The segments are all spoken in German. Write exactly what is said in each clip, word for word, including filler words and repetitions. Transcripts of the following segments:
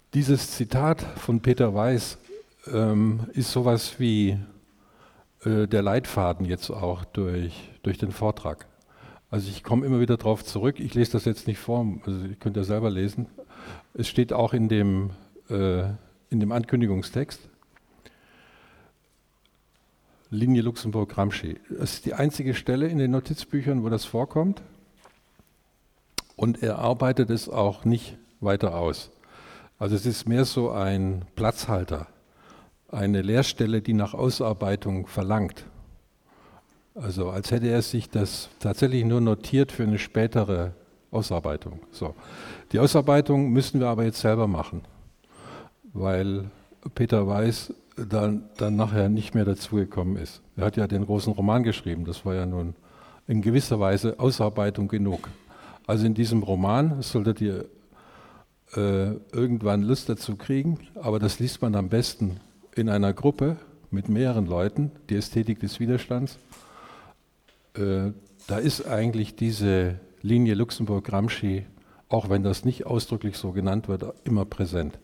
Dieses Zitat von Peter Weiß ähm, ist sowas wie äh, der Leitfaden jetzt auch durch, durch den Vortrag. Also ich komme immer wieder darauf zurück, ich lese das jetzt nicht vor, also ihr könnt ja selber lesen. Es steht auch in dem, äh, in dem Ankündigungstext. Linie Luxemburg-Gramsci. Das ist die einzige Stelle in den Notizbüchern, wo das vorkommt. Und er arbeitet es auch nicht weiter aus. Also es ist mehr so ein Platzhalter, eine Leerstelle, die nach Ausarbeitung verlangt. Also als hätte er sich das tatsächlich nur notiert für eine spätere Ausarbeitung. So. Die Ausarbeitung müssen wir aber jetzt selber machen, weil Peter Weiß dann, dann nachher nicht mehr dazugekommen ist. Er hat ja den großen Roman geschrieben, das war ja nun in gewisser Weise Ausarbeitung genug. Also in diesem Roman solltet ihr äh, irgendwann Lust dazu kriegen, aber das liest man am besten in einer Gruppe mit mehreren Leuten, die Ästhetik des Widerstands. Äh, da ist eigentlich diese Linie Luxemburg-Gramsci, auch wenn das nicht ausdrücklich so genannt wird, immer präsent.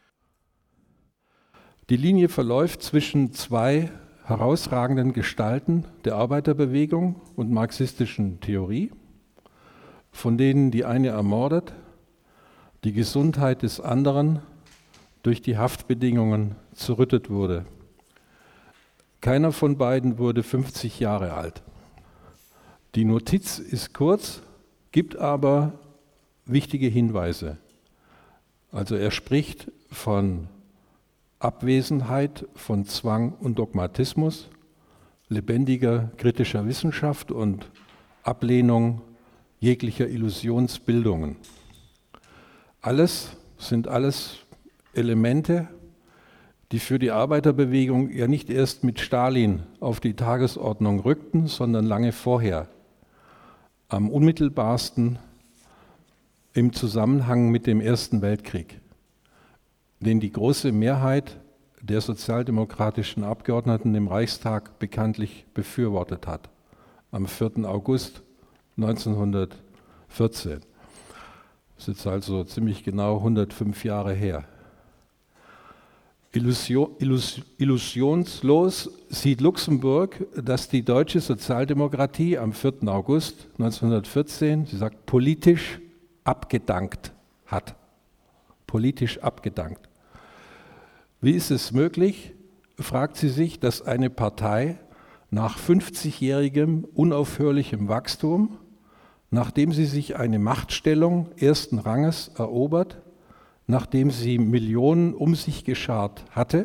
Die Linie verläuft zwischen zwei herausragenden Gestalten der Arbeiterbewegung und marxistischen Theorie, von denen die eine ermordet, die Gesundheit des anderen durch die Haftbedingungen zerrüttet wurde. Keiner von beiden wurde fünfzig Jahre alt. Die Notiz ist kurz, gibt aber wichtige Hinweise. Also er spricht von Abwesenheit von Zwang und Dogmatismus, lebendiger kritischer Wissenschaft und Ablehnung jeglicher Illusionsbildungen. Alles sind alles Elemente, die für die Arbeiterbewegung ja nicht erst mit Stalin auf die Tagesordnung rückten, sondern lange vorher. Am unmittelbarsten im Zusammenhang mit dem Ersten Weltkrieg, den die große Mehrheit der sozialdemokratischen Abgeordneten im Reichstag bekanntlich befürwortet hat, am vierten August neunzehnhundertvierzehn. Das ist jetzt also ziemlich genau hundertfünf Jahre her. Illusion, Illus, illusionslos sieht Luxemburg, dass die deutsche Sozialdemokratie am vierten August neunzehnhundertvierzehn, sie sagt, politisch abgedankt hat. Politisch abgedankt. Wie ist es möglich, fragt sie sich, dass eine Partei nach fünfzigjährigem unaufhörlichem Wachstum, nachdem sie sich eine Machtstellung ersten Ranges erobert, nachdem sie Millionen um sich geschart hatte,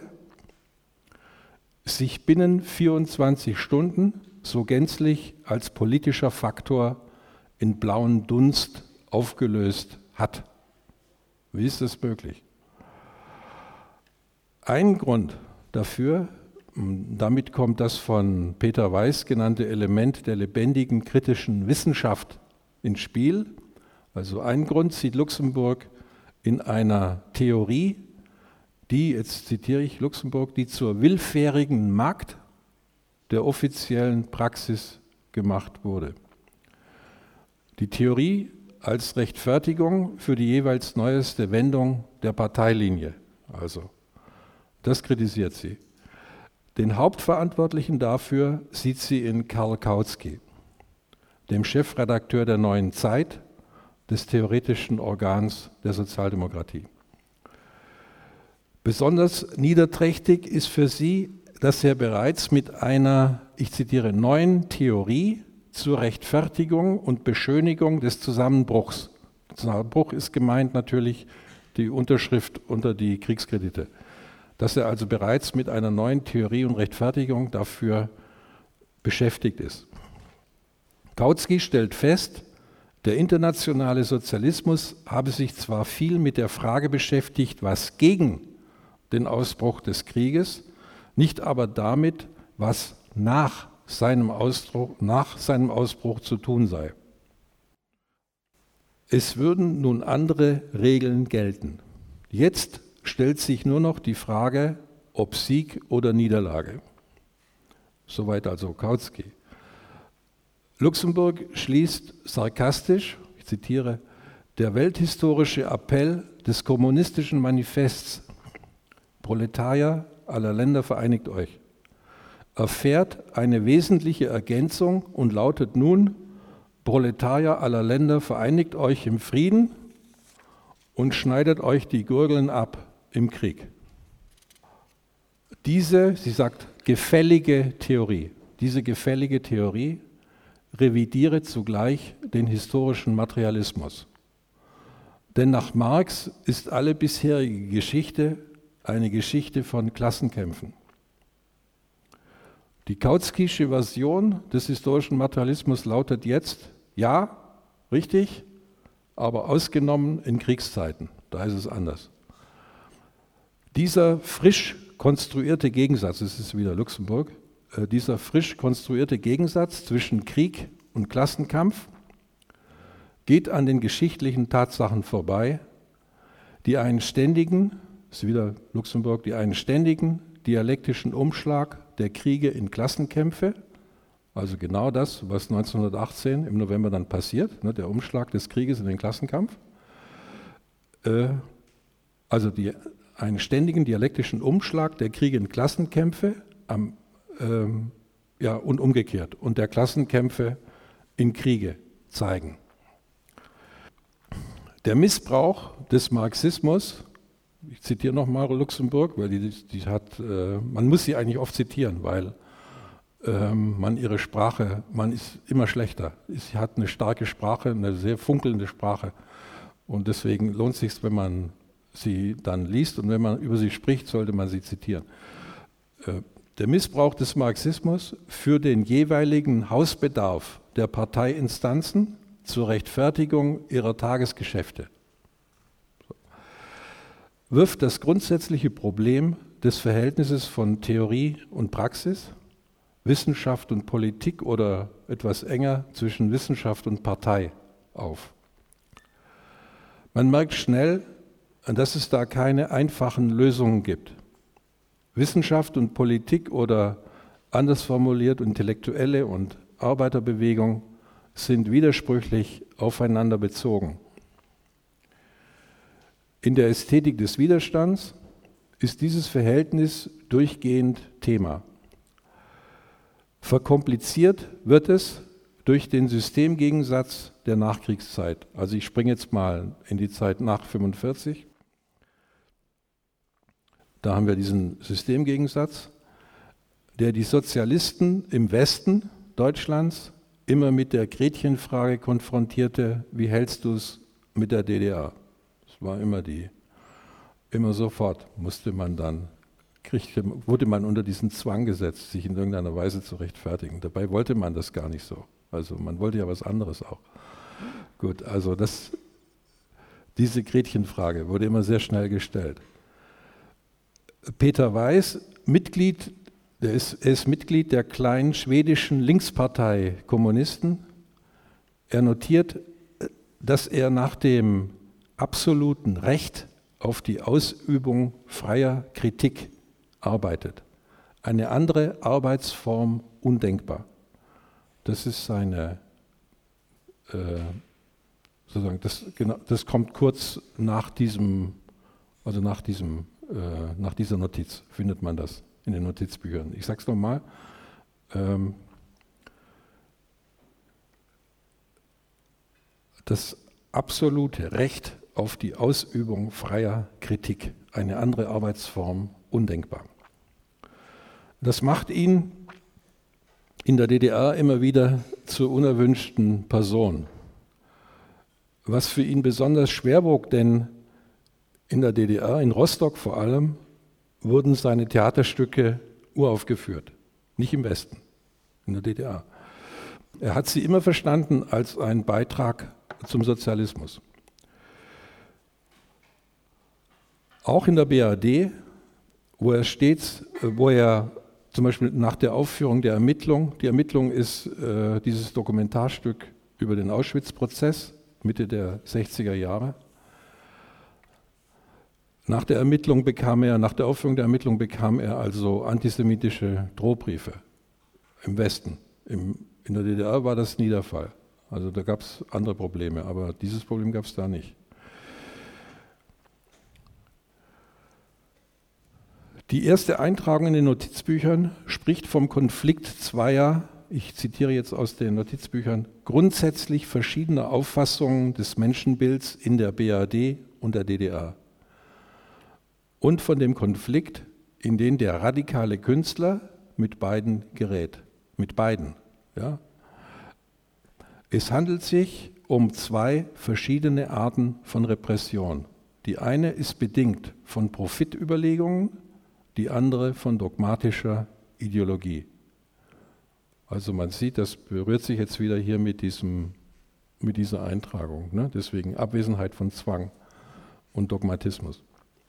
sich binnen vierundzwanzig Stunden so gänzlich als politischer Faktor in blauen Dunst aufgelöst hat. Wie ist das möglich? Ein Grund dafür, damit kommt das von Peter Weiß genannte Element der lebendigen kritischen Wissenschaft ins Spiel. Also ein Grund sieht Luxemburg in einer Theorie, die, jetzt zitiere ich Luxemburg, die zur willfährigen Magd der offiziellen Praxis gemacht wurde. Die Theorie als Rechtfertigung für die jeweils neueste Wendung der Parteilinie. Also, das kritisiert sie. Den Hauptverantwortlichen dafür sieht sie in Karl Kautsky, dem Chefredakteur der Neuen Zeit, des theoretischen Organs der Sozialdemokratie. Besonders niederträchtig ist für sie, dass er bereits mit einer, ich zitiere, neuen Theorie zur Rechtfertigung und Beschönigung des Zusammenbruchs. Zusammenbruch ist gemeint natürlich die Unterschrift unter die Kriegskredite. Dass er also bereits mit einer neuen Theorie und Rechtfertigung dafür beschäftigt ist. Kautsky stellt fest, der internationale Sozialismus habe sich zwar viel mit der Frage beschäftigt, was gegen den Ausbruch des Krieges, nicht aber damit, was nach seinem Ausbruch, nach seinem Ausbruch zu tun sei. Es würden nun andere Regeln gelten. Jetzt stellt sich nur noch die Frage, ob Sieg oder Niederlage. Soweit also Kautsky. Luxemburg schließt sarkastisch, ich zitiere, Der welthistorische Appell des kommunistischen Manifests Proletarier aller Länder vereinigt euch erfährt eine wesentliche Ergänzung und lautet nun: Proletarier aller Länder vereinigt euch im Frieden und schneidet euch die Gurgeln ab im Krieg. Diese, sie sagt, gefällige Theorie, diese gefällige Theorie revidiere zugleich den historischen Materialismus. Denn nach Marx ist alle bisherige Geschichte eine Geschichte von Klassenkämpfen. Die Kautsky'sche Version des historischen Materialismus lautet jetzt: Ja, richtig, aber ausgenommen in Kriegszeiten, da ist es anders. Dieser frisch konstruierte Gegensatz, das ist wieder Luxemburg, äh, dieser frisch konstruierte Gegensatz zwischen Krieg und Klassenkampf geht an den geschichtlichen Tatsachen vorbei, die einen ständigen, das ist wieder Luxemburg, die einen ständigen dialektischen Umschlag der Kriege in Klassenkämpfe, also genau das, was neunzehnhundertachtzehn im November dann passiert, ne, der Umschlag des Krieges in den Klassenkampf, äh, also die, einen ständigen dialektischen Umschlag der Kriege in Klassenkämpfe am, ähm, ja, und umgekehrt und der Klassenkämpfe in Kriege zeigen. Der Missbrauch des Marxismus, ich zitiere nochmal Luxemburg, weil die, die hat, äh, man muss sie eigentlich oft zitieren, weil ähm, man ihre Sprache, man ist immer schlechter. Sie hat eine starke Sprache, eine sehr funkelnde Sprache und deswegen lohnt es sich, wenn man sie dann liest und wenn man über sie spricht, sollte man sie zitieren. Äh, der Missbrauch des Marxismus für den jeweiligen Hausbedarf der Parteiinstanzen zur Rechtfertigung ihrer Tagesgeschäfte wirft das grundsätzliche Problem des Verhältnisses von Theorie und Praxis, Wissenschaft und Politik oder etwas enger zwischen Wissenschaft und Partei auf. Man merkt schnell, dass es da keine einfachen Lösungen gibt. Wissenschaft und Politik oder anders formuliert Intellektuelle und Arbeiterbewegung sind widersprüchlich aufeinander bezogen. In der Ästhetik des Widerstands ist dieses Verhältnis durchgehend Thema. Verkompliziert wird es durch den Systemgegensatz der Nachkriegszeit. Also ich springe jetzt mal in die Zeit nach fünfundvierzig. Da haben wir diesen Systemgegensatz, der die Sozialisten im Westen Deutschlands immer mit der Gretchenfrage konfrontierte: Wie hältst du es mit der D D R? Das war immer die, immer sofort musste man dann, kriegte, wurde man unter diesen Zwang gesetzt, sich in irgendeiner Weise zu rechtfertigen. Dabei wollte man das gar nicht so. Also man wollte ja was anderes auch. Gut, also das, diese Gretchenfrage wurde immer sehr schnell gestellt. Peter Weiß, Mitglied, der ist, er ist Mitglied der kleinen schwedischen Linkspartei Kommunisten. Er notiert, dass er nach dem absoluten Recht auf die Ausübung freier Kritik arbeitet. Eine andere Arbeitsform undenkbar. Das ist seine, äh, sozusagen, das, genau, das kommt kurz nach diesem, also nach diesem Äh, nach dieser Notiz findet man das in den Notizbüchern. Ich sage es nochmal. Ähm, das absolute Recht auf die Ausübung freier Kritik, eine andere Arbeitsform, undenkbar. Das macht ihn in der D D R immer wieder zur unerwünschten Person. Was für ihn besonders schwer wog, denn in der D D R, in Rostock vor allem, wurden seine Theaterstücke uraufgeführt, nicht im Westen, in der D D R. Er hat sie immer verstanden als einen Beitrag zum Sozialismus. Auch in der B R D, wo er stets, wo er zum Beispiel nach der Aufführung der Ermittlung, die Ermittlung ist äh, dieses Dokumentarstück über den Auschwitz-Prozess, Mitte der sechziger Jahre. Nach der Ermittlung bekam er, nach der Aufführung der Ermittlung bekam er also antisemitische Drohbriefe im Westen. Im, in der D D R war das nie der Fall. Also da gab es andere Probleme, aber dieses Problem gab es da nicht. Die erste Eintragung in den Notizbüchern spricht vom Konflikt zweier, ich zitiere jetzt aus den Notizbüchern, grundsätzlich verschiedener Auffassungen des Menschenbilds in der B R D und der D D R. Und von dem Konflikt, in den der radikale Künstler mit beiden gerät. Mit beiden. Ja. Es handelt sich um zwei verschiedene Arten von Repression. Die eine ist bedingt von Profitüberlegungen, die andere von dogmatischer Ideologie. Also man sieht, das berührt sich jetzt wieder hier mit, diesem, mit dieser Eintragung. Ne? Deswegen Abwesenheit von Zwang und Dogmatismus.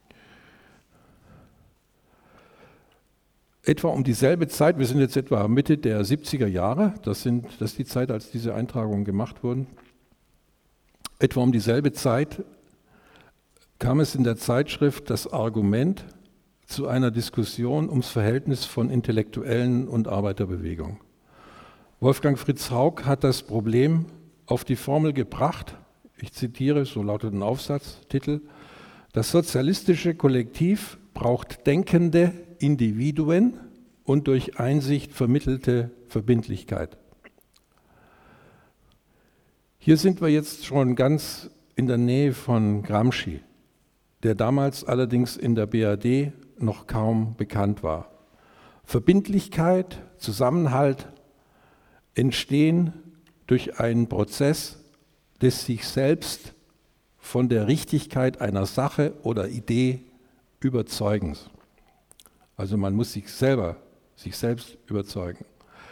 Etwa um dieselbe Zeit, wir sind jetzt etwa Mitte der siebziger Jahre, das, sind, das ist die Zeit, als diese Eintragungen gemacht wurden, etwa um dieselbe Zeit kam es in der Zeitschrift Das Argument zu einer Diskussion ums Verhältnis von Intellektuellen und Arbeiterbewegung. Wolfgang Fritz Haug hat das Problem auf die Formel gebracht, ich zitiere, so lautet ein Aufsatztitel: Das sozialistische Kollektiv braucht denkende Individuen und durch Einsicht vermittelte Verbindlichkeit. Hier sind wir jetzt schon ganz in der Nähe von Gramsci, der damals allerdings in der B R D noch kaum bekannt war. Verbindlichkeit, Zusammenhalt entstehen durch einen Prozess des sich selbst von der Richtigkeit einer Sache oder Idee Überzeugens. Also man muss sich selber, sich selbst überzeugen.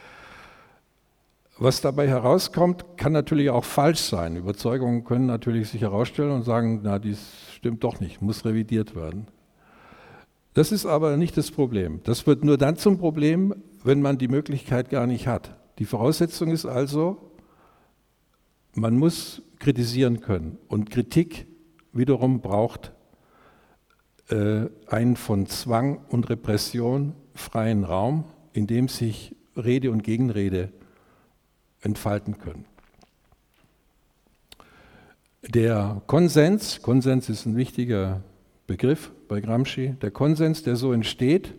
Was dabei herauskommt, kann natürlich auch falsch sein. Überzeugungen können natürlich sich herausstellen und sagen, na, dies stimmt doch nicht, muss revidiert werden. Das ist aber nicht das Problem. Das wird nur dann zum Problem, wenn man die Möglichkeit gar nicht hat. Die Voraussetzung ist also, man muss kritisieren können. Und Kritik wiederum braucht äh, einen von Zwang und Repression freien Raum, in dem sich Rede und Gegenrede entfalten können. Der Konsens, Konsens ist ein wichtiger Begriff bei Gramsci, der Konsens, der so entsteht,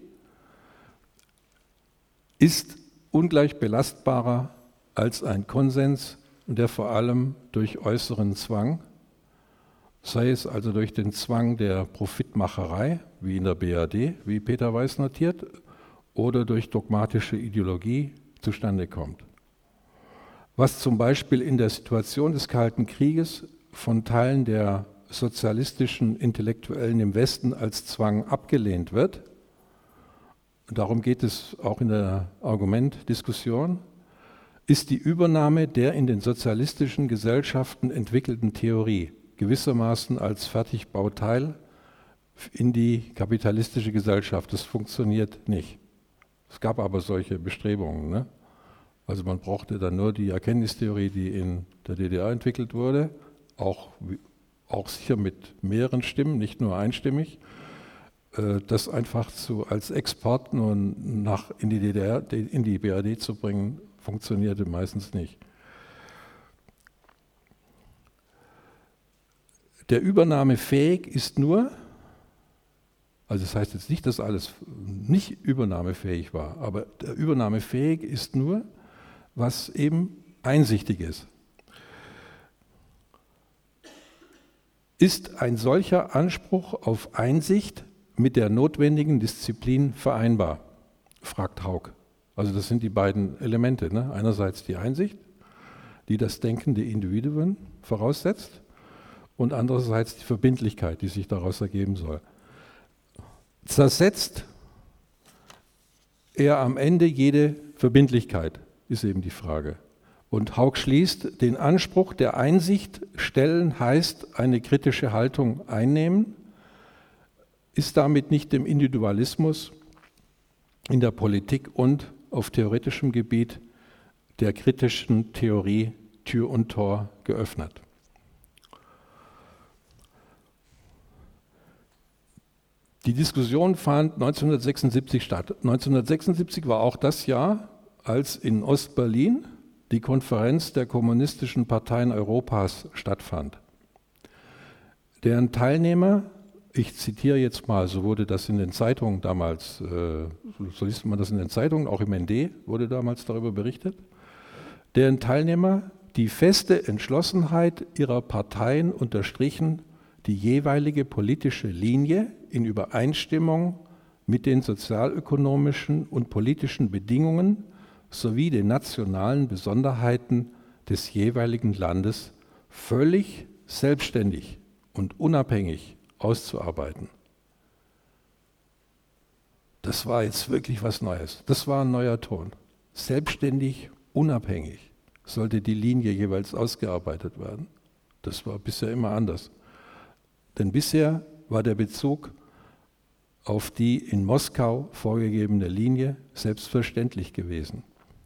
ist ungleich belastbarer als ein Konsens, der vor allem durch äußeren Zwang, sei es also durch den Zwang der Profitmacherei, wie in der B R D, wie Peter Weiß notiert, oder durch dogmatische Ideologie zustande kommt. Was zum Beispiel in der Situation des Kalten Krieges von Teilen der sozialistischen Intellektuellen im Westen als Zwang abgelehnt wird, darum geht es auch in der Argumentdiskussion, ist die Übernahme der in den sozialistischen Gesellschaften entwickelten Theorie gewissermaßen als Fertigbauteil in die kapitalistische Gesellschaft. Das funktioniert nicht. Es gab aber solche Bestrebungen. Ne? Also man brauchte dann nur die Erkenntnistheorie, die in der D D R entwickelt wurde, auch, auch sicher mit mehreren Stimmen, nicht nur einstimmig, äh, das einfach zu, als Export nur nach, in die D D R, in die B R D zu bringen, funktionierte meistens nicht. Der Übernahme fähig ist nur, also das heißt jetzt nicht, dass alles nicht übernahmefähig war, aber der Übernahmefähig ist nur, was eben einsichtig ist. Ist ein solcher Anspruch auf Einsicht mit der notwendigen Disziplin vereinbar? Fragt Haug. Also das sind die beiden Elemente. Ne? Einerseits die Einsicht, die das Denken der Individuen voraussetzt, und andererseits die Verbindlichkeit, die sich daraus ergeben soll. Zersetzt er am Ende jede Verbindlichkeit, ist eben die Frage. Und Haug schließt, den Anspruch der Einsicht stellen heißt eine kritische Haltung einnehmen, ist damit nicht dem Individualismus in der Politik und auf theoretischem Gebiet der kritischen Theorie Tür und Tor geöffnet. Die Diskussion fand neunzehnhundertsechsundsiebzig statt. neunzehnhundertsechsundsiebzig war auch das Jahr, als in Ostberlin die Konferenz der kommunistischen Parteien Europas stattfand. Deren Teilnehmer, ich zitiere jetzt mal, so wurde das in den Zeitungen damals, äh, so liest man das in den Zeitungen, auch im N D wurde damals darüber berichtet, deren Teilnehmer die feste Entschlossenheit ihrer Parteien unterstrichen, die jeweilige politische Linie in Übereinstimmung mit den sozialökonomischen und politischen Bedingungen sowie den nationalen Besonderheiten des jeweiligen Landes völlig selbstständig und unabhängig auszuarbeiten. Das war jetzt wirklich was Neues. Das war ein neuer Ton. Selbstständig, unabhängig sollte die Linie jeweils ausgearbeitet werden. Das war bisher immer anders. Denn bisher war der Bezug auf die in Moskau vorgegebene Linie selbstverständlich gewesen.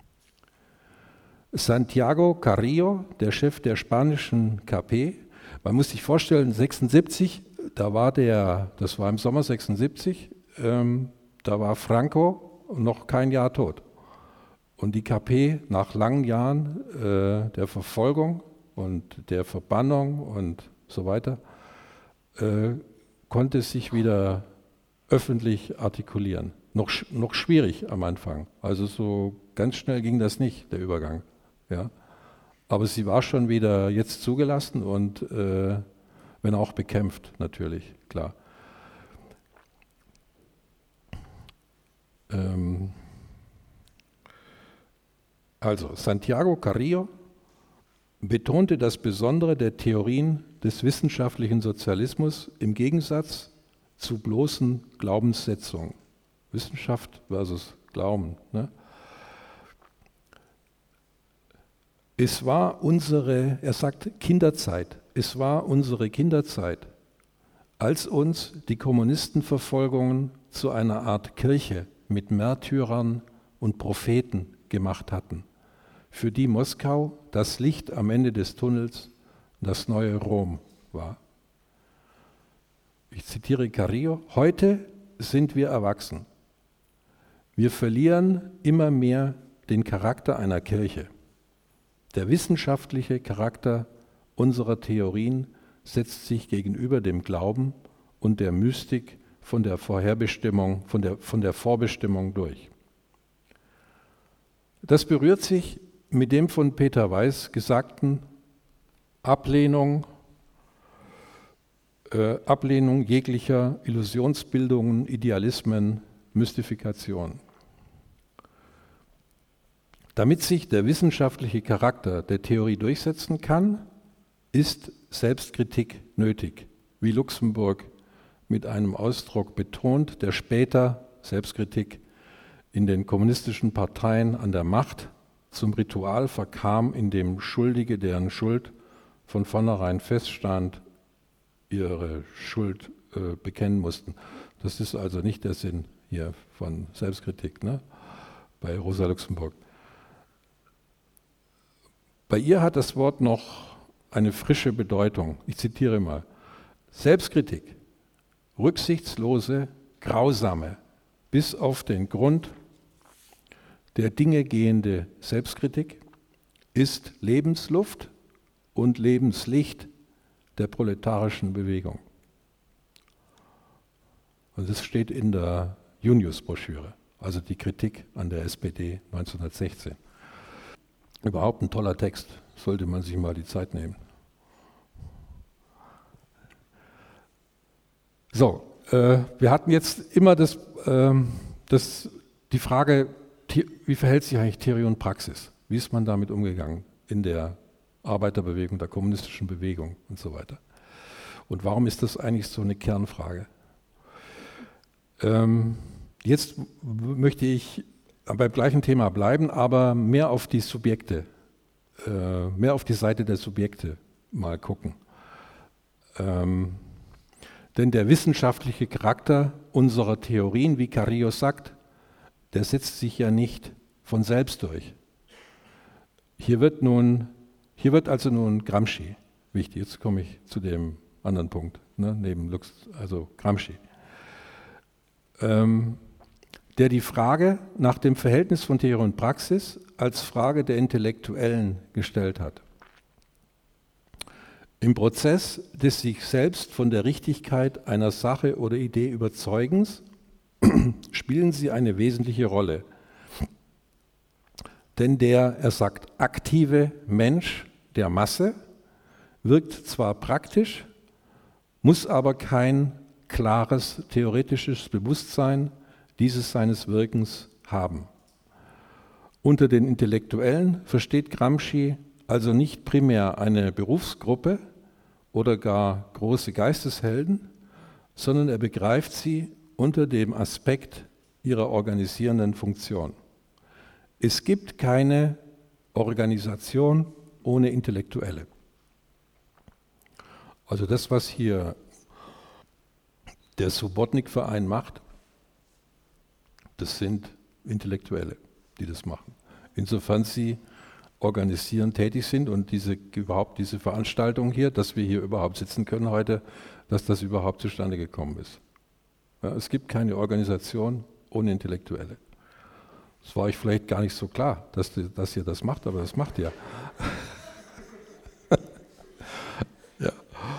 Santiago Carrillo, der Chef der spanischen K P, man muss sich vorstellen, sechsundsiebzig, da war der, das war im Sommer sechsundsiebzig, ähm, da war Franco noch kein Jahr tot. Und die K P nach langen Jahren äh, der Verfolgung und der Verbannung und so weiter, äh, konnte sich wieder öffentlich artikulieren. Noch, noch schwierig am Anfang, also so ganz schnell ging das nicht, der Übergang. Ja. Aber sie war schon wieder jetzt zugelassen und äh, wenn auch bekämpft, natürlich, klar. Ähm also, Santiago Carrillo betonte das Besondere der Theorien des wissenschaftlichen Sozialismus im Gegensatz zu bloßen Glaubenssetzungen. Wissenschaft versus Glauben. Ne? Es war unsere, er sagt Kinderzeit, es war unsere Kinderzeit, als uns die Kommunistenverfolgungen zu einer Art Kirche mit Märtyrern und Propheten gemacht hatten, für die Moskau das Licht am Ende des Tunnels, das neue Rom war. Ich zitiere Carrillo, heute sind wir erwachsen. Wir verlieren immer mehr den Charakter einer Kirche. Der wissenschaftliche Charakter unserer Theorien setzt sich gegenüber dem Glauben und der Mystik von der Vorherbestimmung, von der, von der Vorbestimmung durch. Das berührt sich mit dem von Peter Weiß gesagten Ablehnung, äh, Ablehnung jeglicher Illusionsbildungen, Idealismen, Mystifikationen. Damit sich der wissenschaftliche Charakter der Theorie durchsetzen kann, ist Selbstkritik nötig, wie Luxemburg mit einem Ausdruck betont, der später Selbstkritik in den kommunistischen Parteien an der Macht zum Ritual verkam, in dem Schuldige, deren Schuld von vornherein feststand, ihre Schuld äh, bekennen mussten. Das ist also nicht der Sinn hier von Selbstkritik, ne? Bei Rosa Luxemburg. Bei ihr hat das Wort noch eine frische Bedeutung. Ich zitiere mal. Selbstkritik, rücksichtslose, grausame, bis auf den Grund der Dinge gehende Selbstkritik ist Lebensluft und Lebenslicht der proletarischen Bewegung. Und das steht in der Junius-Broschüre, also die Kritik an der S P D neunzehnhundertsechzehn. Überhaupt ein toller Text, sollte man sich mal die Zeit nehmen. So, äh, wir hatten jetzt immer das, äh, das, die Frage, wie verhält sich eigentlich Theorie und Praxis? Wie ist man damit umgegangen in der Arbeiterbewegung, der kommunistischen Bewegung und so weiter? Und warum ist das eigentlich so eine Kernfrage? Ähm, jetzt möchte ich beim gleichen Thema bleiben, aber mehr auf die Subjekte, äh, mehr auf die Seite der Subjekte mal gucken. Ähm, denn der wissenschaftliche Charakter unserer Theorien, wie Carrillo sagt, der setzt sich ja nicht von selbst durch. Hier wird nun, hier wird also nun Gramsci wichtig. Jetzt komme ich zu dem anderen Punkt, ne, neben Lux, also Gramsci. Ähm, der die Frage nach dem Verhältnis von Theorie und Praxis als Frage der Intellektuellen gestellt hat. Im Prozess des sich selbst von der Richtigkeit einer Sache oder Idee Überzeugens spielen sie eine wesentliche Rolle. Denn der, er sagt, aktive Mensch der Masse wirkt zwar praktisch, muss aber kein klares theoretisches Bewusstsein dieses seines Wirkens haben. Unter den Intellektuellen versteht Gramsci also nicht primär eine Berufsgruppe oder gar große Geisteshelden, sondern er begreift sie unter dem Aspekt ihrer organisierenden Funktion. Es gibt keine Organisation ohne Intellektuelle. Also das, was hier der Subotnik-Verein macht, das sind Intellektuelle, die das machen. Insofern sie organisieren tätig sind und diese, überhaupt diese Veranstaltung hier, dass wir hier überhaupt sitzen können heute, dass das überhaupt zustande gekommen ist. Ja, es gibt keine Organisation ohne Intellektuelle. Das war euch vielleicht gar nicht so klar, dass, die, dass ihr das macht, aber das macht ihr. Ja.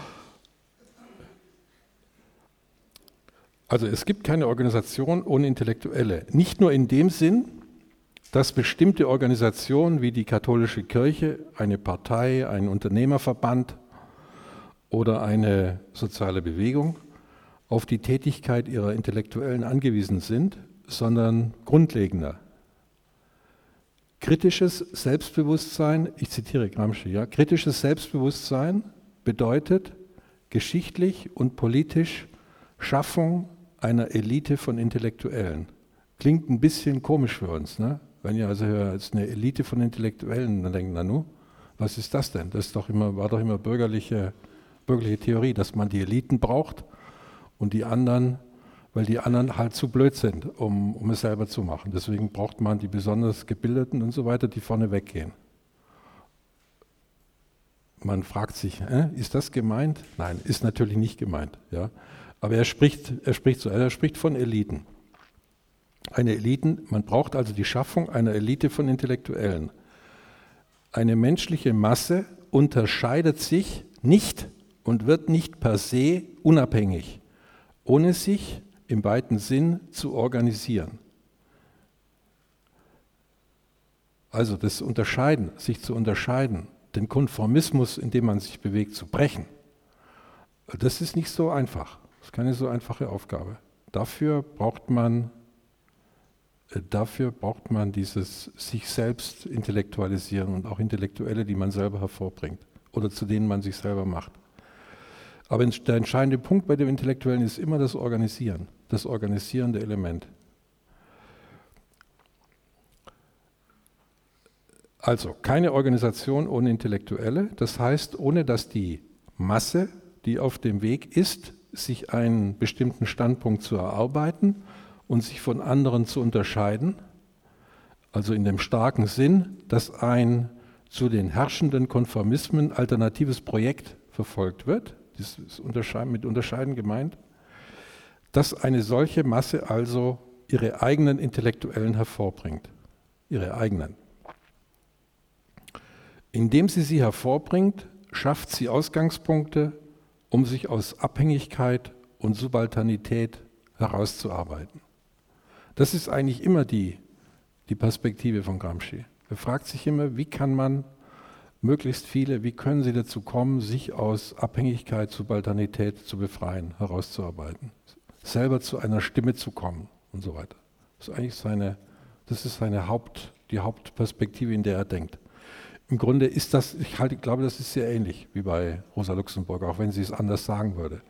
Also es gibt keine Organisation ohne Intellektuelle. Nicht nur in dem Sinn, dass bestimmte Organisationen wie die katholische Kirche, eine Partei, ein Unternehmerverband oder eine soziale Bewegung auf die Tätigkeit ihrer Intellektuellen angewiesen sind, sondern grundlegender. Kritisches Selbstbewusstsein, ich zitiere Gramsci, ja, kritisches Selbstbewusstsein bedeutet geschichtlich und politisch Schaffung einer Elite von Intellektuellen. Klingt ein bisschen komisch für uns, ne? Wenn ihr also hört, es ist eine Elite von Intellektuellen, dann denkt man, na nu, was ist das denn? Das ist doch immer, war doch immer bürgerliche, bürgerliche Theorie, dass man die Eliten braucht und die anderen, weil die anderen halt zu blöd sind, um, um es selber zu machen. Deswegen braucht man die besonders Gebildeten und so weiter, die vorne weggehen. Man fragt sich, äh, ist das gemeint? Nein, ist natürlich nicht gemeint. Ja? Aber er spricht, er spricht so, er spricht von Eliten. Eine Eliten, man braucht also die Schaffung einer Elite von Intellektuellen. Eine menschliche Masse unterscheidet sich nicht und wird nicht per se unabhängig, ohne sich im weiten Sinn zu organisieren. Also das Unterscheiden, sich zu unterscheiden, den Konformismus, in dem man sich bewegt, zu brechen, das ist nicht so einfach. Das ist keine so einfache Aufgabe. Dafür braucht man Dafür braucht man dieses sich selbst intellektualisieren und auch Intellektuelle, die man selber hervorbringt oder zu denen man sich selber macht. Aber der entscheidende Punkt bei dem Intellektuellen ist immer das Organisieren, das organisierende Element. Also keine Organisation ohne Intellektuelle, das heißt, ohne dass die Masse, die auf dem Weg ist, sich einen bestimmten Standpunkt zu erarbeiten und sich von anderen zu unterscheiden, also in dem starken Sinn, dass ein zu den herrschenden Konformismen alternatives Projekt verfolgt wird, das ist unterscheiden, mit Unterscheiden gemeint, dass eine solche Masse also ihre eigenen Intellektuellen hervorbringt, ihre eigenen. Indem sie sie hervorbringt, schafft sie Ausgangspunkte, um sich aus Abhängigkeit und Subalternität herauszuarbeiten. Das ist eigentlich immer die, die Perspektive von Gramsci. Er fragt sich immer, wie kann man möglichst viele, wie können sie dazu kommen, sich aus Abhängigkeit, Subalternität zu befreien, herauszuarbeiten, selber zu einer Stimme zu kommen und so weiter. Das ist eigentlich seine, das ist seine Haupt, die Hauptperspektive, in der er denkt. Im Grunde ist das, ich halte, glaube, das ist sehr ähnlich wie bei Rosa Luxemburg, auch wenn sie es anders sagen würde.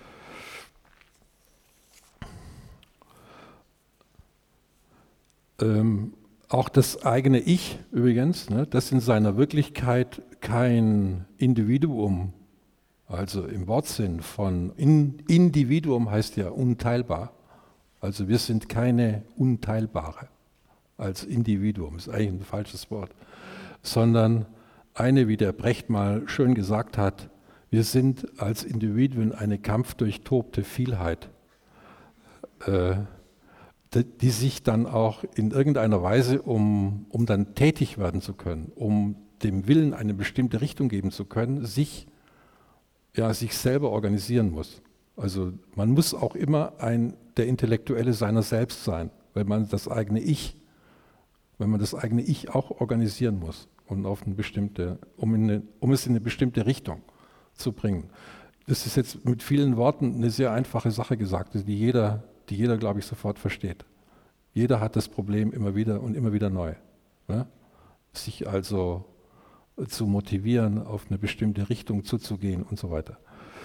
Ähm, auch das eigene Ich übrigens, ne, das in seiner Wirklichkeit kein Individuum, also im Wortsinn von in, Individuum heißt ja unteilbar, also wir sind keine Unteilbare als Individuum, ist eigentlich ein falsches Wort, sondern eine, wie der Brecht mal schön gesagt hat, wir sind als Individuen eine kampfdurchtobte Vielheit. Äh, die sich dann auch in irgendeiner Weise, um, um dann tätig werden zu können, um dem Willen eine bestimmte Richtung geben zu können, sich, ja, sich selber organisieren muss. Also man muss auch immer ein, der Intellektuelle seiner selbst sein, weil man das eigene Ich, wenn man das eigene Ich auch organisieren muss und auf eine bestimmte, um, in eine, um es in eine bestimmte Richtung zu bringen. Das ist jetzt mit vielen Worten eine sehr einfache Sache gesagt, die jeder, die jeder, glaube ich, sofort versteht. Jeder hat das Problem immer wieder und immer wieder neu. Ne? Sich also zu motivieren, auf eine bestimmte Richtung zuzugehen und so weiter.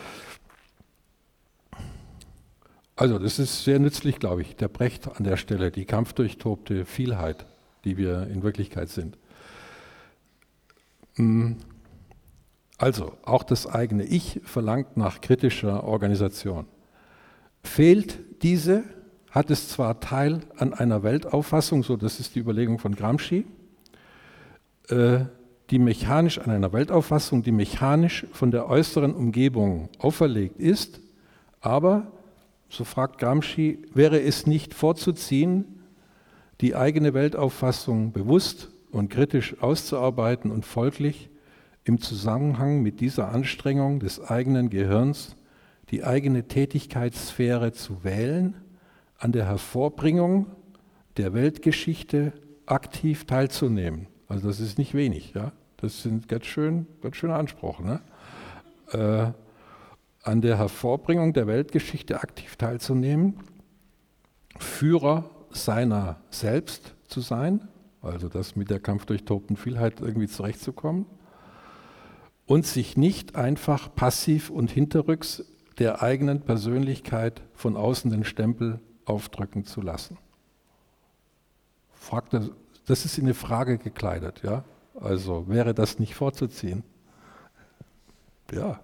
Also das ist sehr nützlich, glaube ich, der Brecht an der Stelle, die kampfdurchtobte Vielheit, die wir in Wirklichkeit sind. Also, auch das eigene Ich verlangt nach kritischer Organisation. Fehlt diese, hat es zwar Teil an einer Weltauffassung, so das ist die Überlegung von Gramsci, äh, die mechanisch an einer Weltauffassung, die mechanisch von der äußeren Umgebung auferlegt ist, aber, so fragt Gramsci, wäre es nicht vorzuziehen, die eigene Weltauffassung bewusst und kritisch auszuarbeiten und folglich im Zusammenhang mit dieser Anstrengung des eigenen Gehirns die eigene Tätigkeitssphäre zu wählen, an der Hervorbringung der Weltgeschichte aktiv teilzunehmen. Also das ist nicht wenig, ja? Das sind ganz schön, ganz schöne Ansprüche. Ne? Äh, an der Hervorbringung der Weltgeschichte aktiv teilzunehmen, Führer seiner selbst zu sein, also das mit der kampfdurchtobten Vielheit irgendwie zurechtzukommen, und sich nicht einfach passiv und hinterrücks der eigenen Persönlichkeit von außen den Stempel aufdrücken zu lassen. Fragt er, das ist in eine Frage gekleidet, ja? Also wäre das nicht vorzuziehen? Ja.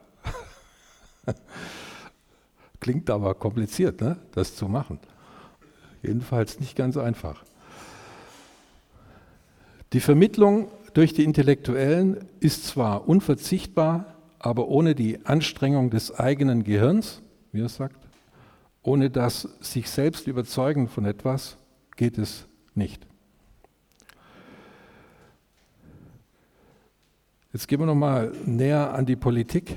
Klingt aber kompliziert, ne? Das zu machen. Jedenfalls nicht ganz einfach. Die Vermittlung durch die Intellektuellen ist zwar unverzichtbar, aber ohne die Anstrengung des eigenen Gehirns, wie er sagt, ohne das sich selbst überzeugen von etwas, geht es nicht. Jetzt gehen wir nochmal näher an die Politik.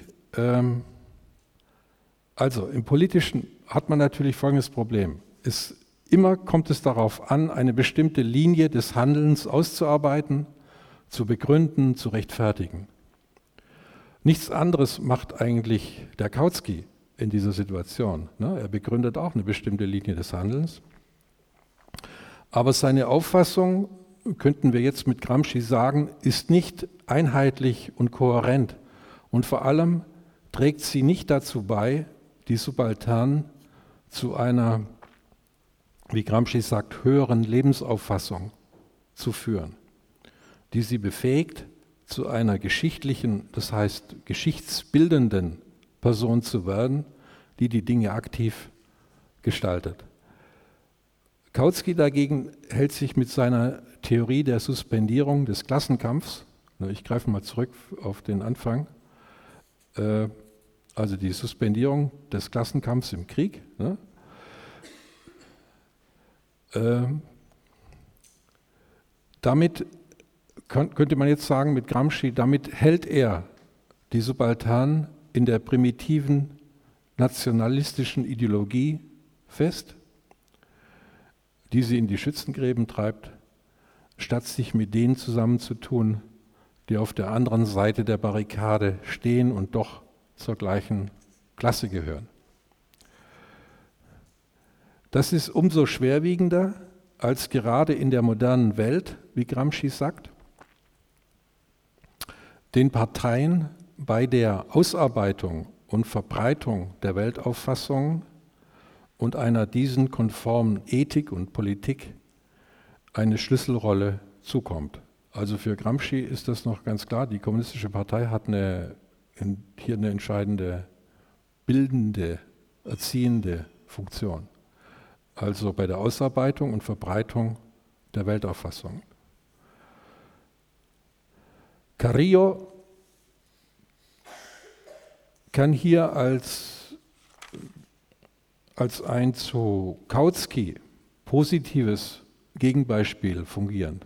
Also im Politischen hat man natürlich folgendes Problem. Es, immer kommt es darauf an, eine bestimmte Linie des Handelns auszuarbeiten, zu begründen, zu rechtfertigen. Nichts anderes macht eigentlich der Kautsky in dieser Situation. Er begründet auch eine bestimmte Linie des Handelns. Aber seine Auffassung, könnten wir jetzt mit Gramsci sagen, ist nicht einheitlich und kohärent. Und vor allem trägt sie nicht dazu bei, die Subalternen zu einer, wie Gramsci sagt, höheren Lebensauffassung zu führen, die sie befähigt, zu einer geschichtlichen, das heißt geschichtsbildenden Person zu werden, die die Dinge aktiv gestaltet. Kautsky dagegen hält sich mit seiner Theorie der Suspendierung des Klassenkampfs, ich greife mal zurück auf den Anfang, also die Suspendierung des Klassenkampfs im Krieg, ne? Damit könnte man jetzt sagen mit Gramsci, damit hält er die Subalternen in der primitiven nationalistischen Ideologie fest, die sie in die Schützengräben treibt, statt sich mit denen zusammenzutun, die auf der anderen Seite der Barrikade stehen und doch zur gleichen Klasse gehören. Das ist umso schwerwiegender, als gerade in der modernen Welt, wie Gramsci sagt, den Parteien bei der Ausarbeitung und Verbreitung der Weltauffassung und einer diesen konformen Ethik und Politik eine Schlüsselrolle zukommt. Also für Gramsci ist das noch ganz klar, die Kommunistische Partei hat eine, hier eine entscheidende bildende, erziehende Funktion. Also bei der Ausarbeitung und Verbreitung der Weltauffassung. Carrillo kann hier als, als ein zu Kautsky positives Gegenbeispiel fungieren.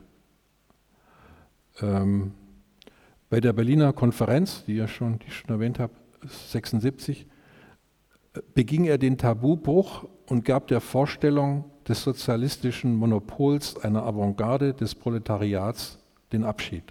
Ähm, bei der Berliner Konferenz, die, ja schon, die ich schon erwähnt habe, sechsundsiebzig, beging er den Tabubruch und gab der Vorstellung des sozialistischen Monopols einer Avantgarde des Proletariats den Abschied.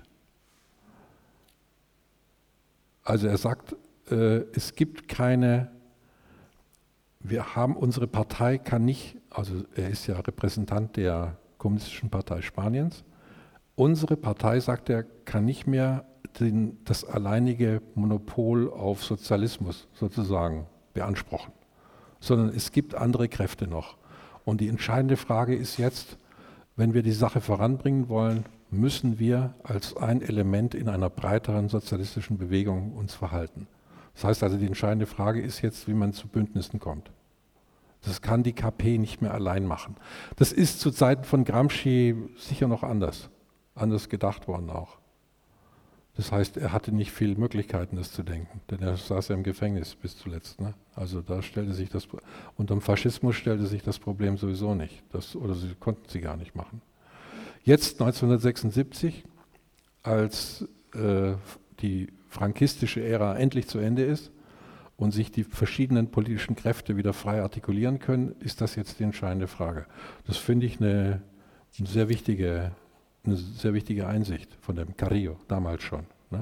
Also er sagt, äh, es gibt keine, wir haben, unsere Partei kann nicht, also er ist ja Repräsentant der Kommunistischen Partei Spaniens, unsere Partei, sagt er, kann nicht mehr den, das alleinige Monopol auf Sozialismus sozusagen beanspruchen, sondern es gibt andere Kräfte noch. Und die entscheidende Frage ist jetzt, wenn wir die Sache voranbringen wollen, müssen wir als ein Element in einer breiteren sozialistischen Bewegung uns verhalten. Das heißt also, die entscheidende Frage ist jetzt, wie man zu Bündnissen kommt. Das kann die K P nicht mehr allein machen. Das ist zu Zeiten von Gramsci sicher noch anders, anders gedacht worden auch. Das heißt, er hatte nicht viele Möglichkeiten, das zu denken, denn er saß ja im Gefängnis bis zuletzt. Ne? Also da stellte sich das, unter dem Faschismus stellte sich das Problem sowieso nicht, das, oder sie konnten sie gar nicht machen. Jetzt neunzehnhundertsechsundsiebzig, als äh, die frankistische Ära endlich zu Ende ist und sich die verschiedenen politischen Kräfte wieder frei artikulieren können, ist das jetzt die entscheidende Frage. Das finde ich eine, eine sehr wichtige Eine sehr wichtige Einsicht von dem Carrillo, damals schon. Ne?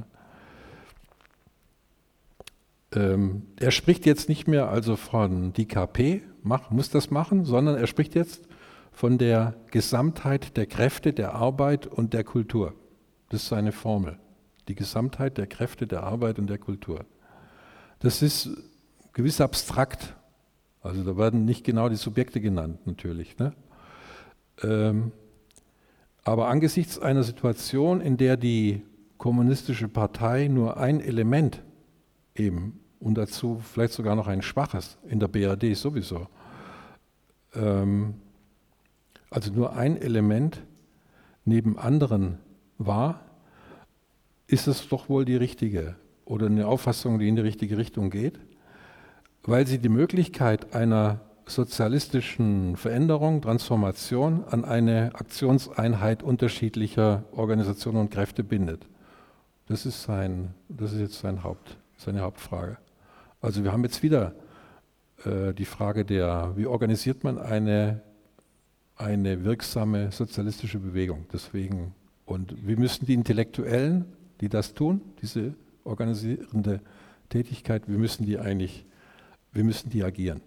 Ähm, er spricht jetzt nicht mehr also von die K P, mach, muss das machen, sondern er spricht jetzt von der Gesamtheit der Kräfte der Arbeit und der Kultur. Das ist seine Formel. Die Gesamtheit der Kräfte der Arbeit und der Kultur. Das ist gewiss abstrakt. Also da werden nicht genau die Subjekte genannt, natürlich. Ne? Ähm, Aber angesichts einer Situation, in der die kommunistische Partei nur ein Element eben und dazu vielleicht sogar noch ein schwaches, in der B R D sowieso, ähm, also nur ein Element neben anderen war, ist es doch wohl die richtige oder eine Auffassung, die in die richtige Richtung geht, weil sie die Möglichkeit einer sozialistischen Veränderung, Transformation an eine Aktionseinheit unterschiedlicher Organisationen und Kräfte bindet. Das ist, sein, das ist jetzt sein Haupt, seine Hauptfrage. Also wir haben jetzt wieder äh, die Frage der, wie organisiert man eine, eine wirksame sozialistische Bewegung. Deswegen, und wir müssen die Intellektuellen, die das tun, diese organisierende Tätigkeit, wir müssen die eigentlich, wir müssen die agieren.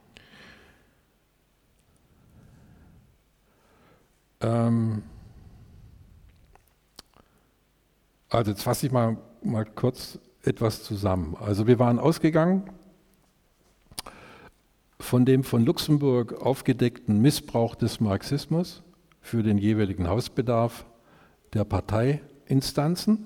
Also jetzt fasse ich mal, mal kurz etwas zusammen. Also wir waren ausgegangen von dem von Luxemburg aufgedeckten Missbrauch des Marxismus für den jeweiligen Hausbedarf der Parteiinstanzen.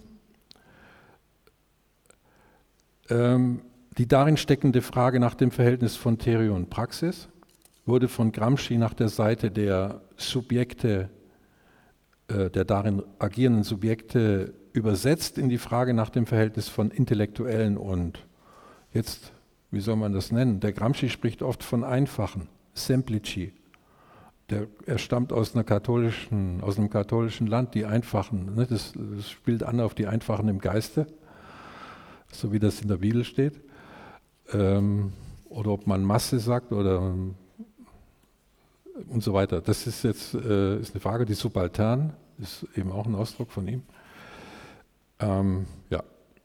Ähm, die darin steckende Frage nach dem Verhältnis von Theorie und Praxis wurde von Gramsci nach der Seite der Subjekte, äh, der darin agierenden Subjekte übersetzt in die Frage nach dem Verhältnis von Intellektuellen und jetzt, wie soll man das nennen? Der Gramsci spricht oft von Einfachen, Semplici. Der, er stammt aus, einer katholischen, aus einem katholischen Land, die Einfachen. Ne, das, das spielt an auf die Einfachen im Geiste, so wie das in der Bibel steht. Ähm, oder ob man Masse sagt oder und so weiter. Das ist jetzt äh, ist eine Frage, die Subaltern ist eben auch ein Ausdruck von ihm. Ähm, ja.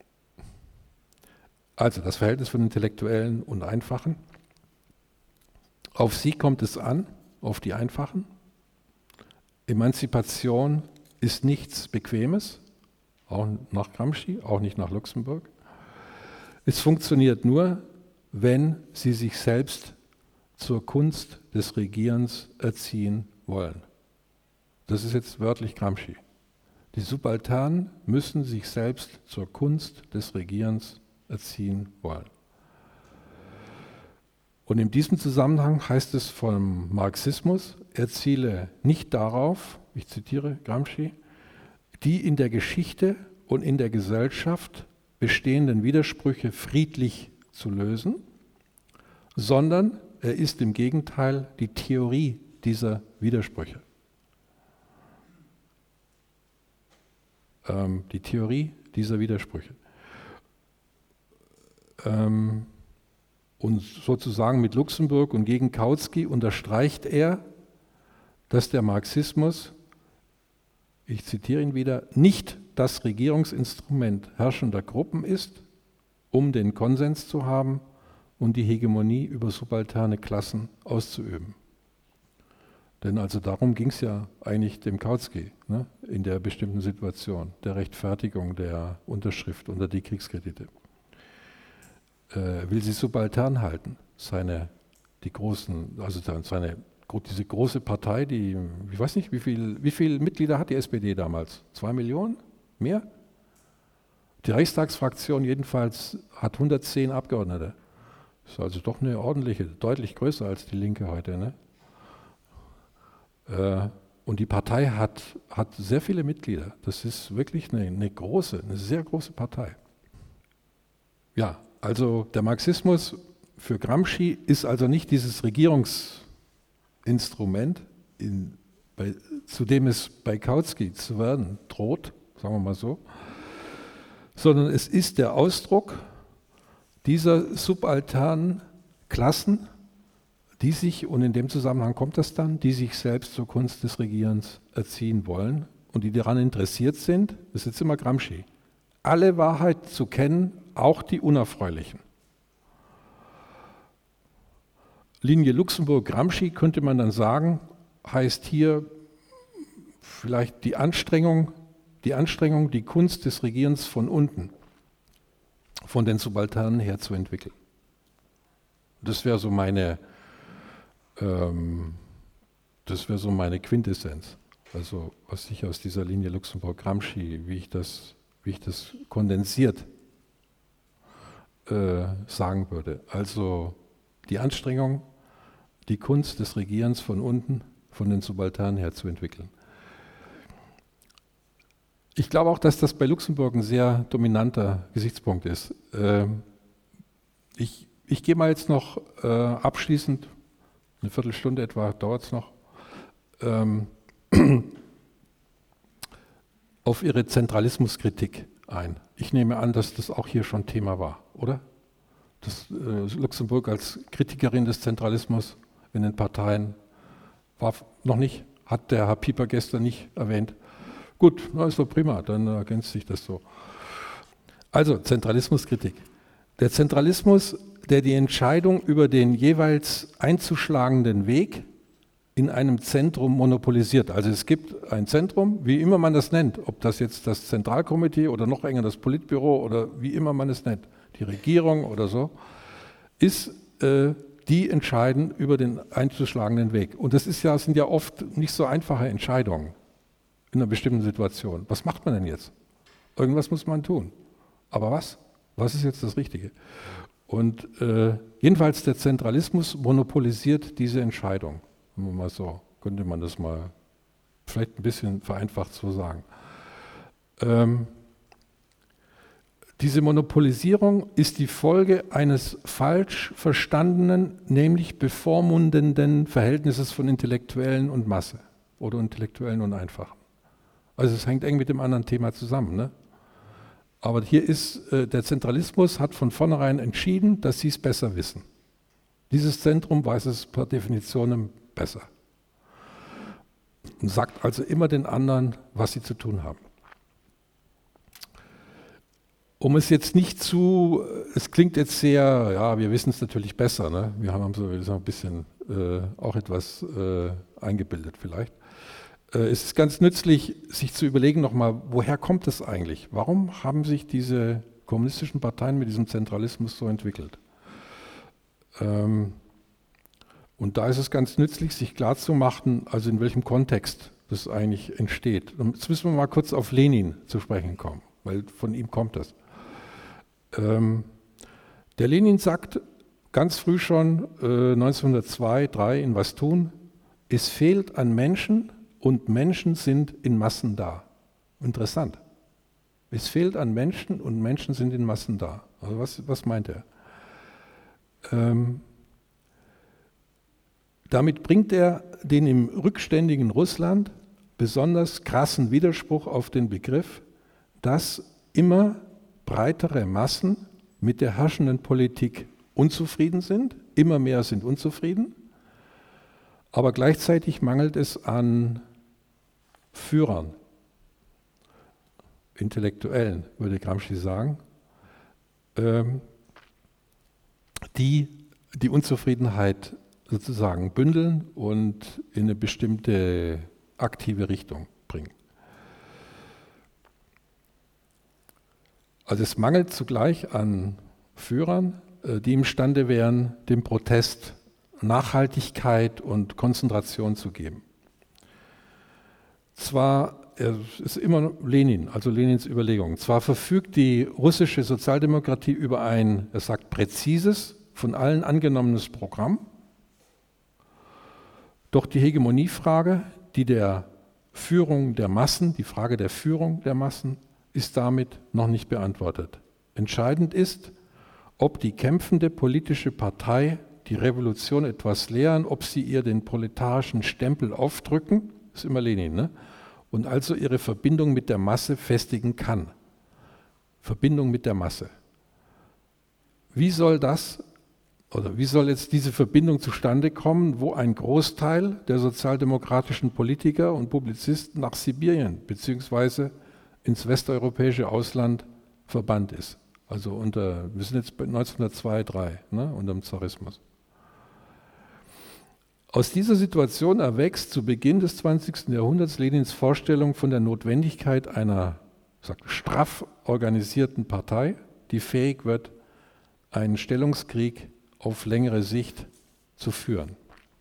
Also das Verhältnis von Intellektuellen und Einfachen. Auf sie kommt es an, auf die Einfachen. Emanzipation ist nichts Bequemes, auch nach Gramsci, auch nicht nach Luxemburg. Es funktioniert nur, wenn sie sich selbst zur Kunst des Regierens erziehen wollen. Das ist jetzt wörtlich Gramsci. Die Subalternen müssen sich selbst zur Kunst des Regierens erziehen wollen. Und in diesem Zusammenhang heißt es vom Marxismus, er ziele nicht darauf, ich zitiere Gramsci, die in der Geschichte und in der Gesellschaft bestehenden Widersprüche friedlich zu lösen, sondern er ist im Gegenteil die Theorie dieser Widersprüche. Ähm, die Theorie dieser Widersprüche. Ähm, und sozusagen mit Luxemburg und gegen Kautsky unterstreicht er, dass der Marxismus, ich zitiere ihn wieder, nicht das Regierungsinstrument herrschender Gruppen ist, um den Konsens zu haben und die Hegemonie über subalterne Klassen auszuüben. Denn also darum ging es ja eigentlich dem Kautsky, ne, in der bestimmten Situation, der Rechtfertigung der Unterschrift unter die Kriegskredite. Äh, will sie subaltern halten, seine, die großen, also seine, diese große Partei, die, ich weiß nicht, wie viel, wie viele Mitglieder hat die S P D damals? Zwei Millionen? Mehr? Die Reichstagsfraktion jedenfalls hat hundertzehn Abgeordnete. Das ist also doch eine ordentliche, deutlich größer als die Linke heute. Ne? Äh, und die Partei hat, hat sehr viele Mitglieder. Das ist wirklich eine, eine große, eine sehr große Partei. Ja, also der Marxismus für Gramsci ist also nicht dieses Regierungsinstrument, in, bei, zu dem es bei Kautsky zu werden droht, sagen wir mal so, sondern es ist der Ausdruck dieser subalternen Klassen, die sich, und in dem Zusammenhang kommt das dann, die sich selbst zur Kunst des Regierens erziehen wollen und die daran interessiert sind, das ist jetzt immer Gramsci, alle Wahrheit zu kennen, auch die unerfreulichen. Linie Luxemburg-Gramsci könnte man dann sagen, heißt hier vielleicht die Anstrengung, die Anstrengung, die Kunst des Regierens von unten, von den Subalternen her zu entwickeln. Das wäre so meine, ähm, das wäre so meine Quintessenz. Also was ich aus dieser Linie Luxemburg-Gramsci, wie ich das, wie ich das kondensiert äh, sagen würde. Also die Anstrengung, die Kunst des Regierens von unten, von den Subalternen her zu entwickeln. Ich glaube auch, dass das bei Luxemburg ein sehr dominanter Gesichtspunkt ist. Ich, ich gehe mal jetzt noch äh, abschließend, eine Viertelstunde etwa dauert es noch, ähm, auf Ihre Zentralismuskritik ein. Ich nehme an, dass das auch hier schon Thema war, oder? Das, äh, Luxemburg als Kritikerin des Zentralismus in den Parteien war noch nicht, hat der Herr Pieper gestern nicht erwähnt. Gut, na, ist doch prima, dann ergänzt sich das so. Also, Zentralismuskritik. Der Zentralismus, der die Entscheidung über den jeweils einzuschlagenden Weg in einem Zentrum monopolisiert. Also es gibt ein Zentrum, wie immer man das nennt, ob das jetzt das Zentralkomitee oder noch enger das Politbüro oder wie immer man es nennt, die Regierung oder so, ist äh, die entscheiden über den einzuschlagenden Weg. Und das ist ja, sind ja oft nicht so einfache Entscheidungen in einer bestimmten Situation. Was macht man denn jetzt? Irgendwas muss man tun. Aber was? Was ist jetzt das Richtige? Und äh, jedenfalls der Zentralismus monopolisiert diese Entscheidung. Mal so, könnte man das mal vielleicht ein bisschen vereinfacht so sagen. Ähm, diese Monopolisierung ist die Folge eines falsch verstandenen, nämlich bevormundenden Verhältnisses von Intellektuellen und Masse oder Intellektuellen und Einfachen. Also es hängt eng mit dem anderen Thema zusammen. Ne? Aber hier ist, äh, der Zentralismus hat von vornherein entschieden, dass sie es besser wissen. Dieses Zentrum weiß es per Definition besser. Und sagt also immer den anderen, was sie zu tun haben. Um es jetzt nicht zu, es klingt jetzt sehr, ja, wir wissen es natürlich besser, ne? Wir haben so, so ein bisschen äh, auch etwas äh, eingebildet vielleicht. Es ist ganz nützlich, sich zu überlegen nochmal, woher kommt es eigentlich? Warum haben sich diese kommunistischen Parteien mit diesem Zentralismus so entwickelt? Und da ist es ganz nützlich, sich klarzumachen, also in welchem Kontext das eigentlich entsteht. Und jetzt müssen wir mal kurz auf Lenin zu sprechen kommen, weil von ihm kommt das. Der Lenin sagt ganz früh schon, neunzehnhundertzwei, drei in Was tun, es fehlt an Menschen, und Menschen sind in Massen da. Interessant. Es fehlt an Menschen und Menschen sind in Massen da. Also was, was meint er? Ähm, Damit bringt er den im rückständigen Russland besonders krassen Widerspruch auf den Begriff, dass immer breitere Massen mit der herrschenden Politik unzufrieden sind, immer mehr sind unzufrieden, aber gleichzeitig mangelt es an Führern, Intellektuellen, würde Gramsci sagen, die die Unzufriedenheit sozusagen bündeln und in eine bestimmte aktive Richtung bringen. Also es mangelt zugleich an Führern, die imstande wären, dem Protest Nachhaltigkeit und Konzentration zu geben. Zwar es ist immer Lenin, also Lenins Überlegung. Zwar verfügt die russische Sozialdemokratie über ein, er sagt, präzises, von allen angenommenes Programm, doch die Hegemoniefrage, die der Führung der Massen, die Frage der Führung der Massen, ist damit noch nicht beantwortet. Entscheidend ist, ob die kämpfende politische Partei die Revolution etwas lehren, ob sie ihr den proletarischen Stempel aufdrücken, das ist immer Lenin, ne? Und also ihre Verbindung mit der Masse festigen kann. Verbindung mit der Masse. Wie soll das, oder wie soll jetzt diese Verbindung zustande kommen, wo ein Großteil der sozialdemokratischen Politiker und Publizisten nach Sibirien bzw. ins westeuropäische Ausland verbannt ist? Also unter, wir sind jetzt bei neunzehnhundertzwei, drei, ne, unter dem Zarismus. Aus dieser Situation erwächst zu Beginn des zwanzigsten Jahrhunderts Lenins Vorstellung von der Notwendigkeit einer sagt, straff organisierten Partei, die fähig wird, einen Stellungskrieg auf längere Sicht zu führen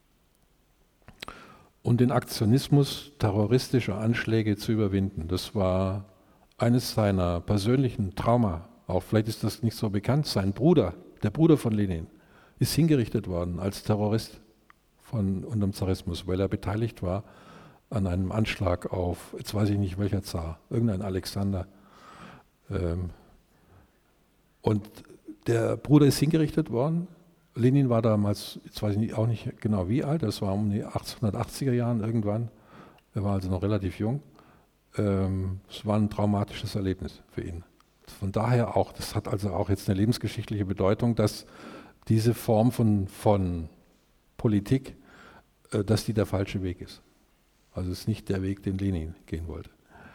und den Aktionismus terroristischer Anschläge zu überwinden. Das war eines seiner persönlichen Trauma. Auch vielleicht ist das nicht so bekannt. Sein Bruder, der Bruder von Lenin, ist hingerichtet worden als Terrorist von unter dem Zarismus, weil er beteiligt war an einem Anschlag auf, jetzt weiß ich nicht welcher Zar, irgendein Alexander. Und der Bruder ist hingerichtet worden. Lenin war damals, jetzt weiß ich nicht, auch nicht genau wie alt, das war um die achtzehnhundertachtziger Jahren irgendwann. Er war also noch relativ jung. Es war ein traumatisches Erlebnis für ihn. Von daher auch, das hat also auch jetzt eine lebensgeschichtliche Bedeutung, dass diese Form von, von Politik, dass die der falsche Weg ist. Also es ist nicht der Weg, den Lenin gehen wollte.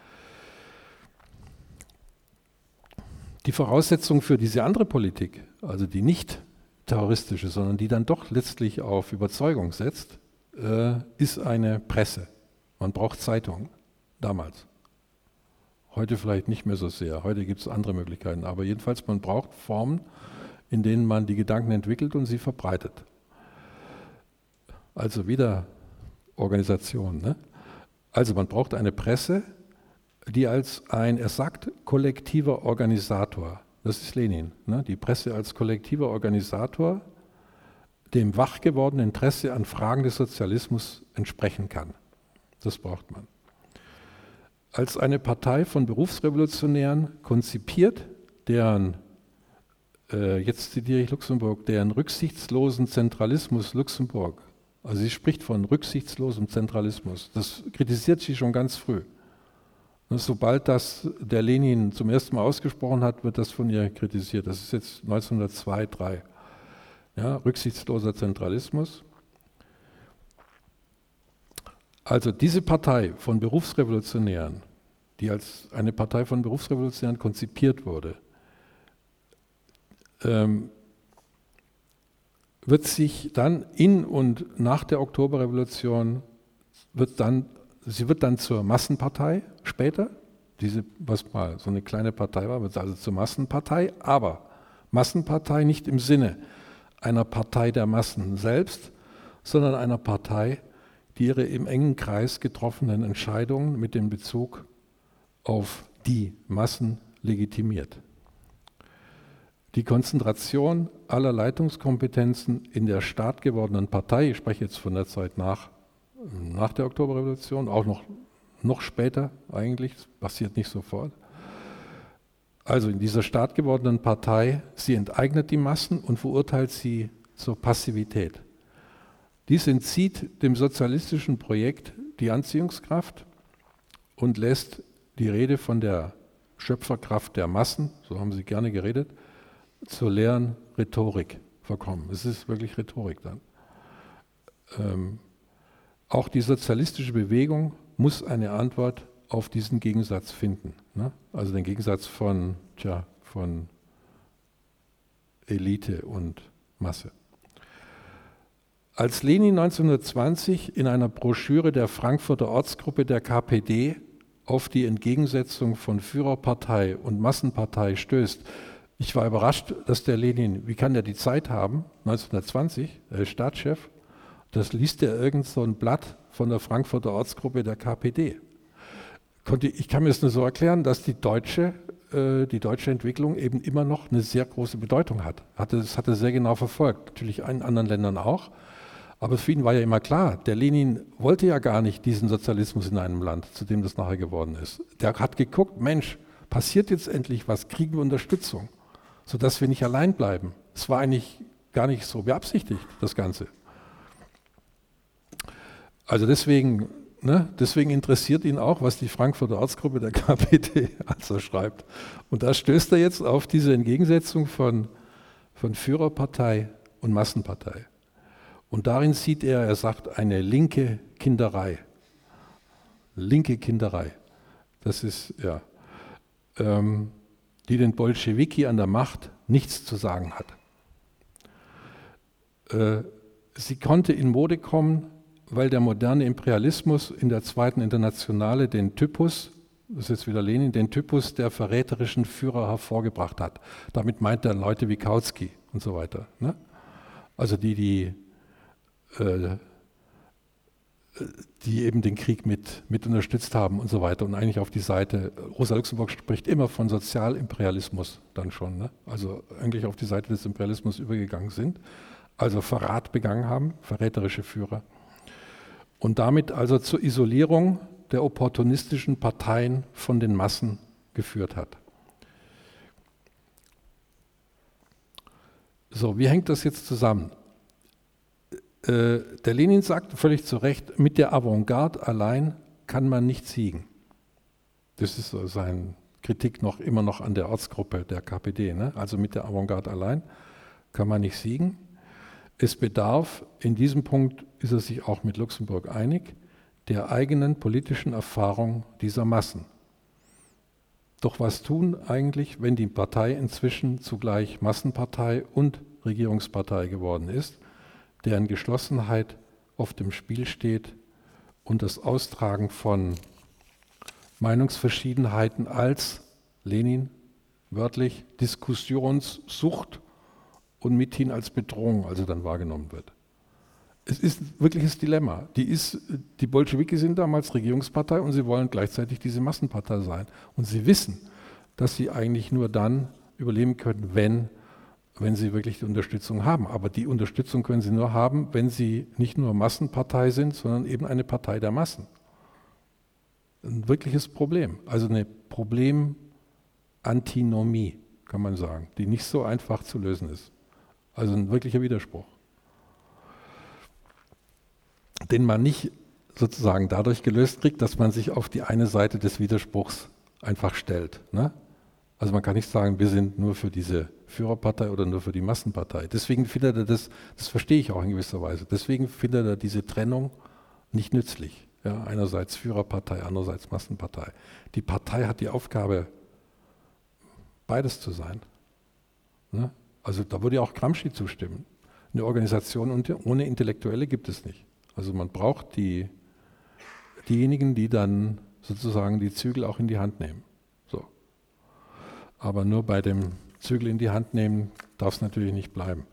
Die Voraussetzung für diese andere Politik, also die nicht terroristische, sondern die dann doch letztlich auf Überzeugung setzt, ist eine Presse. Man braucht Zeitungen, damals. Heute vielleicht nicht mehr so sehr, heute gibt es andere Möglichkeiten, aber jedenfalls man braucht Formen, in denen man die Gedanken entwickelt und sie verbreitet. Also wieder Organisation. Ne? Also man braucht eine Presse, die als ein, er sagt, kollektiver Organisator, das ist Lenin, ne? Die Presse als kollektiver Organisator, dem wach gewordenen Interesse an Fragen des Sozialismus entsprechen kann. Das braucht man. Als eine Partei von Berufsrevolutionären konzipiert, deren, äh, jetzt zitiere ich Luxemburg, deren rücksichtslosen Zentralismus Luxemburg, also sie spricht von rücksichtslosem Zentralismus. Das kritisiert sie schon ganz früh. Und sobald das der Lenin zum ersten Mal ausgesprochen hat, wird das von ihr kritisiert. Das ist jetzt neunzehnhundertzwei, drei. Ja, rücksichtsloser Zentralismus. Also diese Partei von Berufsrevolutionären, die als eine Partei von Berufsrevolutionären konzipiert wurde, ähm, wird sich dann in und nach der Oktoberrevolution, wird dann, sie wird dann zur Massenpartei später, diese, was mal so eine kleine Partei war, wird also zur Massenpartei, aber Massenpartei nicht im Sinne einer Partei der Massen selbst, sondern einer Partei, die ihre im engen Kreis getroffenen Entscheidungen mit dem Bezug auf die Massen legitimiert. Die Konzentration aller Leitungskompetenzen in der staatgewordenen Partei, ich spreche jetzt von der Zeit nach, nach der Oktoberrevolution, auch noch, noch später eigentlich, das passiert nicht sofort. Also in dieser staatgewordenen Partei, sie enteignet die Massen und verurteilt sie zur Passivität. Dies entzieht dem sozialistischen Projekt die Anziehungskraft und lässt die Rede von der Schöpferkraft der Massen, so haben sie gerne geredet, zur leeren Rhetorik verkommen. Es ist wirklich Rhetorik dann. Ähm, auch die sozialistische Bewegung muss eine Antwort auf diesen Gegensatz finden. Ne? Also den Gegensatz von, tja, von Elite und Masse. Als Lenin neunzehnhundertzwanzig in einer Broschüre der Frankfurter Ortsgruppe der K P D auf die Entgegensetzung von Führerpartei und Massenpartei stößt, ich war überrascht, dass der Lenin, wie kann der die Zeit haben, neunzehnhundertzwanzig, er ist Staatschef, das liest er irgend so ein Blatt von der Frankfurter Ortsgruppe der K P D. Ich kann mir das nur so erklären, dass die deutsche, äh, die deutsche Entwicklung eben immer noch eine sehr große Bedeutung hat. Das hat er sehr genau verfolgt, natürlich in anderen Ländern auch. Aber für ihn war ja immer klar, der Lenin wollte ja gar nicht diesen Sozialismus in einem Land, zu dem das nachher geworden ist. Der hat geguckt, Mensch, passiert jetzt endlich was, kriegen wir Unterstützung, sodass wir nicht allein bleiben. Es war eigentlich gar nicht so beabsichtigt, das Ganze. Also deswegen, ne, deswegen interessiert ihn auch, was die Frankfurter Ortsgruppe der K P D also schreibt. Und da stößt er jetzt auf diese Entgegensetzung von, von Führerpartei und Massenpartei. Und darin sieht er, er sagt, eine linke Kinderei. Linke Kinderei. Das ist, ja, ähm, die den Bolschewiki an der Macht nichts zu sagen hat. Äh, sie konnte in Mode kommen, weil der moderne Imperialismus in der Zweiten Internationale den Typus, das ist jetzt wieder Lenin, den Typus der verräterischen Führer hervorgebracht hat. Damit meint er Leute wie Kautsky und so weiter. Ne? Also die, die die eben den Krieg mit, mit unterstützt haben und so weiter und eigentlich auf die Seite, Rosa Luxemburg spricht immer von Sozialimperialismus dann schon, ne? Also eigentlich auf die Seite des Imperialismus übergegangen sind, also Verrat begangen haben, verräterische Führer und damit also zur Isolierung der opportunistischen Parteien von den Massen geführt hat. So, wie hängt das jetzt zusammen? Der Lenin sagt völlig zu Recht, mit der Avantgarde allein kann man nicht siegen. Das ist so seine Kritik noch immer noch an der Ortsgruppe der K P D. Ne? Also mit der Avantgarde allein kann man nicht siegen. Es bedarf, in diesem Punkt ist er sich auch mit Luxemburg einig, der eigenen politischen Erfahrung dieser Massen. Doch was tun eigentlich, wenn die Partei inzwischen zugleich Massenpartei und Regierungspartei geworden ist, deren Geschlossenheit oft im Spiel steht und das Austragen von Meinungsverschiedenheiten als, Lenin wörtlich, Diskussionssucht und mithin als Bedrohung also dann wahrgenommen wird. Es ist ein wirkliches Dilemma. Die, ist, die Bolschewiki sind damals Regierungspartei und sie wollen gleichzeitig diese Massenpartei sein. Und sie wissen, dass sie eigentlich nur dann überleben können, wenn wenn sie wirklich die Unterstützung haben. Aber die Unterstützung können sie nur haben, wenn sie nicht nur Massenpartei sind, sondern eben eine Partei der Massen. Ein wirkliches Problem. Also eine Problemantinomie, kann man sagen, die nicht so einfach zu lösen ist. Also ein wirklicher Widerspruch. Den man nicht sozusagen dadurch gelöst kriegt, dass man sich auf die eine Seite des Widerspruchs einfach stellt. Ne? Also man kann nicht sagen, wir sind nur für diese Führerpartei oder nur für die Massenpartei. Deswegen findet er das, das verstehe ich auch in gewisser Weise, deswegen findet er diese Trennung nicht nützlich. Ja, einerseits Führerpartei, andererseits Massenpartei. Die Partei hat die Aufgabe, beides zu sein. Ne? Also da würde ja auch Gramsci zustimmen. Eine Organisation ohne Intellektuelle gibt es nicht. Also man braucht die, diejenigen, die dann sozusagen die Zügel auch in die Hand nehmen. So. Aber nur bei dem Zügel in die Hand nehmen darf es natürlich nicht bleiben.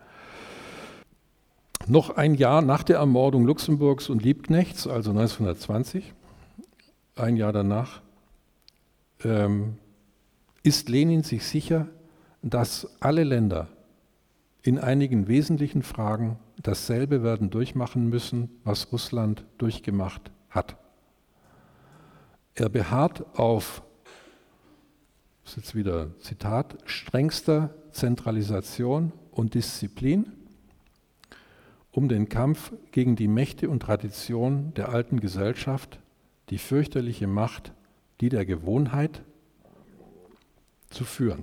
Noch ein Jahr nach der Ermordung Luxemburgs und Liebknechts, also neunzehnhundertzwanzig, ein Jahr danach, ähm, ist Lenin sich sicher, dass alle Länder in einigen wesentlichen Fragen dasselbe werden durchmachen müssen, was Russland durchgemacht hat. Er beharrt auf, das ist jetzt wieder Zitat, strengster Zentralisation und Disziplin, um den Kampf gegen die Mächte und Tradition der alten Gesellschaft, die fürchterliche Macht, die der Gewohnheit, zu führen.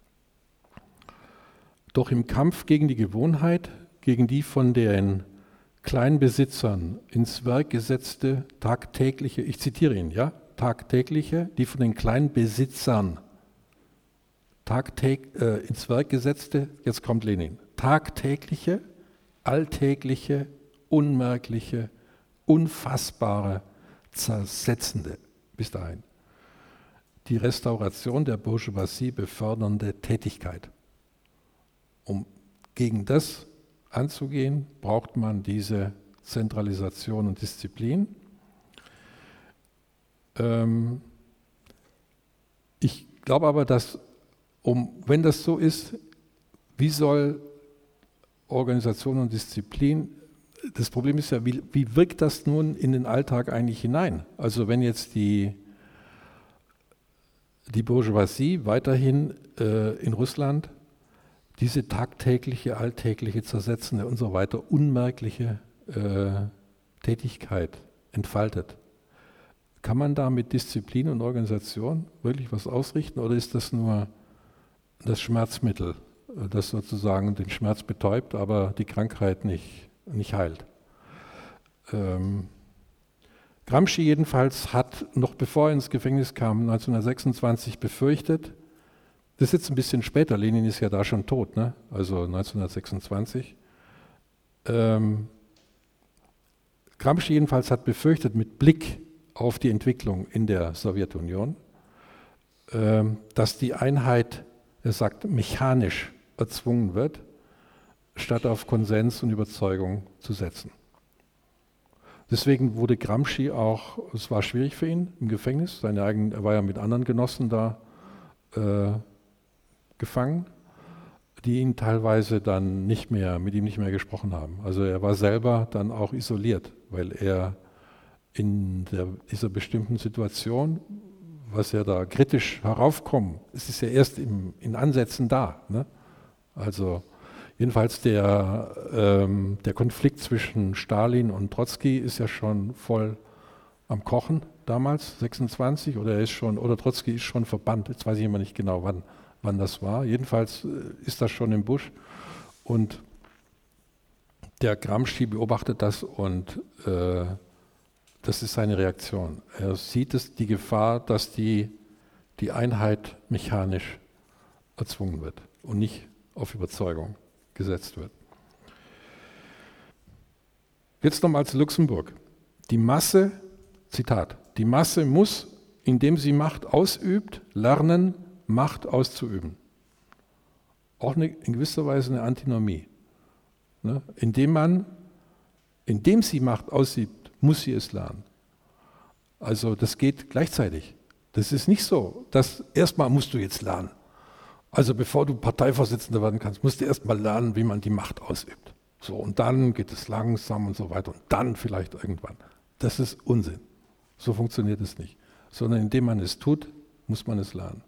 Doch im Kampf gegen die Gewohnheit, gegen die von den Kleinbesitzern ins Werk gesetzte tagtägliche, ich zitiere ihn, ja, tagtägliche, die von den Kleinbesitzern tagtäg, äh, ins Werk gesetzte, jetzt kommt Lenin, tagtägliche, alltägliche, unmerkliche, unfassbare, zersetzende, bis dahin, die Restauration der Bourgeoisie befördernde Tätigkeit. Um gegen das anzugehen, braucht man diese Zentralisation und Disziplin. Ähm, ich glaube aber, dass, um, wenn das so ist, wie soll Organisation und Disziplin, das Problem ist ja, wie, wie wirkt das nun in den Alltag eigentlich hinein? Also wenn jetzt die, die Bourgeoisie weiterhin äh, in Russland diese tagtägliche, alltägliche, zersetzende und so weiter unmerkliche äh, Tätigkeit entfaltet. Kann man da mit Disziplin und Organisation wirklich was ausrichten oder ist das nur das Schmerzmittel, das sozusagen den Schmerz betäubt, aber die Krankheit nicht, nicht heilt? Ähm, Gramsci jedenfalls hat, noch bevor er ins Gefängnis kam, neunzehnhundertsechsundzwanzig befürchtet, das ist jetzt ein bisschen später, Lenin ist ja da schon tot, ne? Also neunzehnhundertsechsundzwanzig. Ähm, Gramsci jedenfalls hat befürchtet, mit Blick auf die Entwicklung in der Sowjetunion, ähm, dass die Einheit, er sagt, mechanisch erzwungen wird, statt auf Konsens und Überzeugung zu setzen. Deswegen wurde Gramsci auch, es war schwierig für ihn im Gefängnis, seine eigenen, er war ja mit anderen Genossen da äh, gefangen, die ihn teilweise dann nicht mehr, mit ihm nicht mehr gesprochen haben. Also er war selber dann auch isoliert, weil er in der, dieser bestimmten Situation, was ja da kritisch heraufkommt, es ist ja erst im, in Ansätzen da. Ne? Also jedenfalls der, ähm, der Konflikt zwischen Stalin und Trotzki ist ja schon voll am Kochen damals, sechsundzwanzig, oder er ist schon, oder Trotzki ist schon verbannt, jetzt weiß ich immer nicht genau, wann, wann das war. Jedenfalls ist das schon im Busch und der Gramsci beobachtet das und äh, das ist seine Reaktion. Er sieht es, die Gefahr, dass die, die Einheit mechanisch erzwungen wird und nicht auf Überzeugung gesetzt wird. Jetzt nochmal zu Luxemburg. Die Masse, Zitat, die Masse muss, indem sie Macht ausübt, lernen, Macht auszuüben. Auch eine, in gewisser Weise eine Antinomie. Ne? Indem man, indem sie Macht ausübt, muss sie es lernen. Also das geht gleichzeitig. Das ist nicht so, dass erstmal musst du jetzt lernen. Also bevor du Parteivorsitzender werden kannst, musst du erstmal lernen, wie man die Macht ausübt. So, und dann geht es langsam und so weiter und dann vielleicht irgendwann. Das ist Unsinn. So funktioniert es nicht. Sondern indem man es tut, muss man es lernen.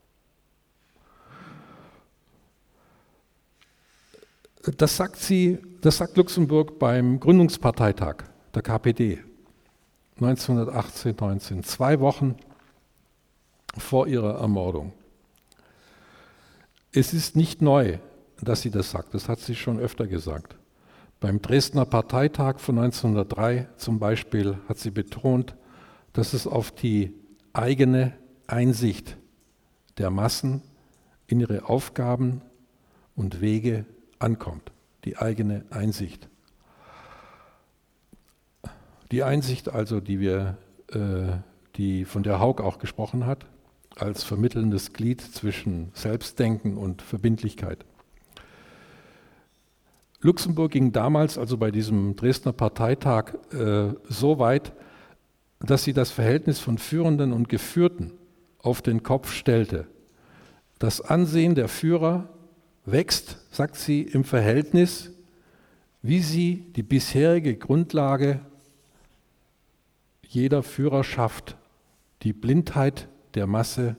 Das sagt sie, das sagt Luxemburg beim Gründungsparteitag der K P D neunzehnhundertachtzehn, neunzehn, zwei Wochen vor ihrer Ermordung. Es ist nicht neu, dass sie das sagt, das hat sie schon öfter gesagt. Beim Dresdner Parteitag von neunzehnhundertdrei zum Beispiel hat sie betont, dass es auf die eigene Einsicht der Massen in ihre Aufgaben und Wege ankommt. Die eigene Einsicht. Die Einsicht also, die wir, äh, die, von der Haug auch gesprochen hat, als vermittelndes Glied zwischen Selbstdenken und Verbindlichkeit. Luxemburg ging damals, also bei diesem Dresdner Parteitag, äh, so weit, dass sie das Verhältnis von Führenden und Geführten auf den Kopf stellte. Das Ansehen der Führer wächst, sagt sie, im Verhältnis, wie sie die bisherige Grundlage jeder Führerschaft, die Blindheit der Masse,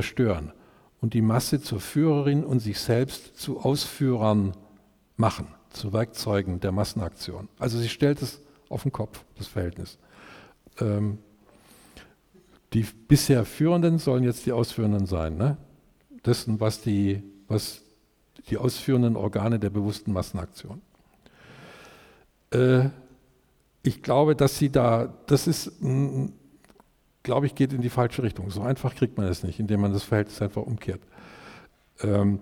zerstören und die Masse zur Führerin und sich selbst zu Ausführern machen. zu Werkzeugen der Massenaktion. Also sie stellt es auf den Kopf, das Verhältnis. Ähm, die bisher Führenden sollen jetzt die Ausführenden sein, ne? Dessen, was die, was die ausführenden Organe der bewussten Massenaktion. Äh, ich glaube, dass sie da, das ist, mh, glaube ich, geht in die falsche Richtung. So einfach kriegt man es nicht, indem man das Verhältnis einfach umkehrt. Ähm,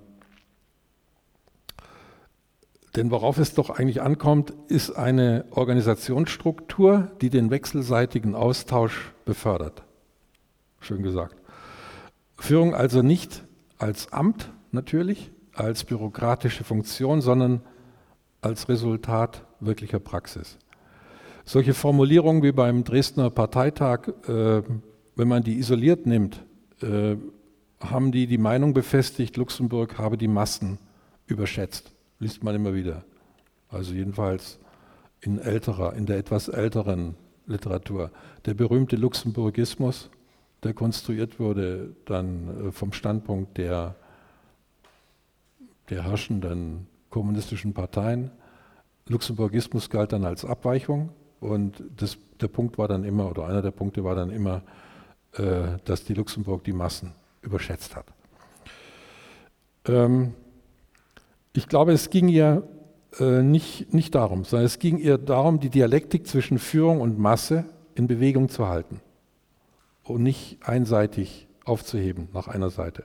denn worauf es doch eigentlich ankommt, ist eine Organisationsstruktur, die den wechselseitigen Austausch befördert. Schön gesagt. Führung also nicht als Amt natürlich, als bürokratische Funktion, sondern als Resultat wirklicher Praxis. Solche Formulierungen wie beim Dresdner Parteitag, äh, wenn man die isoliert nimmt, äh, haben die die Meinung befestigt, Luxemburg habe die Massen überschätzt. Liest man immer wieder. Also jedenfalls in älterer, in der etwas älteren Literatur. Der berühmte Luxemburgismus, der konstruiert wurde dann vom Standpunkt der, der herrschenden kommunistischen Parteien. Luxemburgismus galt dann als Abweichung und das, der Punkt war dann immer, oder einer der Punkte war dann immer, äh, dass die Luxemburg die Massen überschätzt hat. Ähm, Ich glaube, es ging ihr äh, nicht, nicht darum, sondern es ging ihr darum, die Dialektik zwischen Führung und Masse in Bewegung zu halten und nicht einseitig aufzuheben nach einer Seite.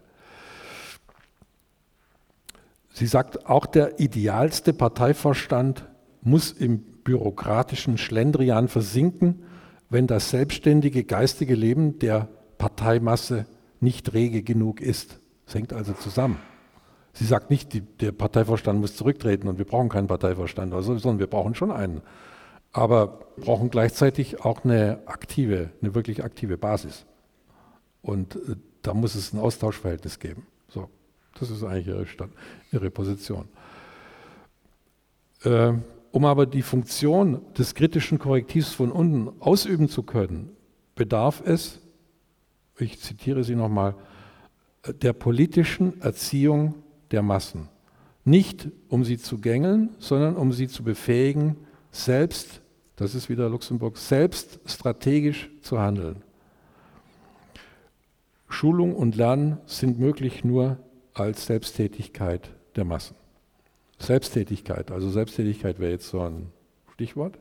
Sie sagt, auch der idealste Parteivorstand muss im bürokratischen Schlendrian versinken, wenn das selbstständige geistige Leben der Parteimasse nicht rege genug ist. Das hängt also zusammen. Sie sagt nicht, die, der Parteivorstand muss zurücktreten und wir brauchen keinen Parteivorstand, also, sondern wir brauchen schon einen. Aber brauchen gleichzeitig auch eine aktive, eine wirklich aktive Basis. Und äh, da muss es ein Austauschverhältnis geben. So, das ist eigentlich ihre, Stand, ihre Position. Äh, um aber die Funktion des kritischen Korrektivs von unten ausüben zu können, bedarf es, ich zitiere sie nochmal, der politischen Erziehung der Massen. Nicht um sie zu gängeln, sondern um sie zu befähigen, selbst, das ist wieder Luxemburg, selbst strategisch zu handeln. Schulung und Lernen sind möglich nur als Selbsttätigkeit der Massen. Selbsttätigkeit, also Selbsttätigkeit wäre jetzt so ein Stichwort.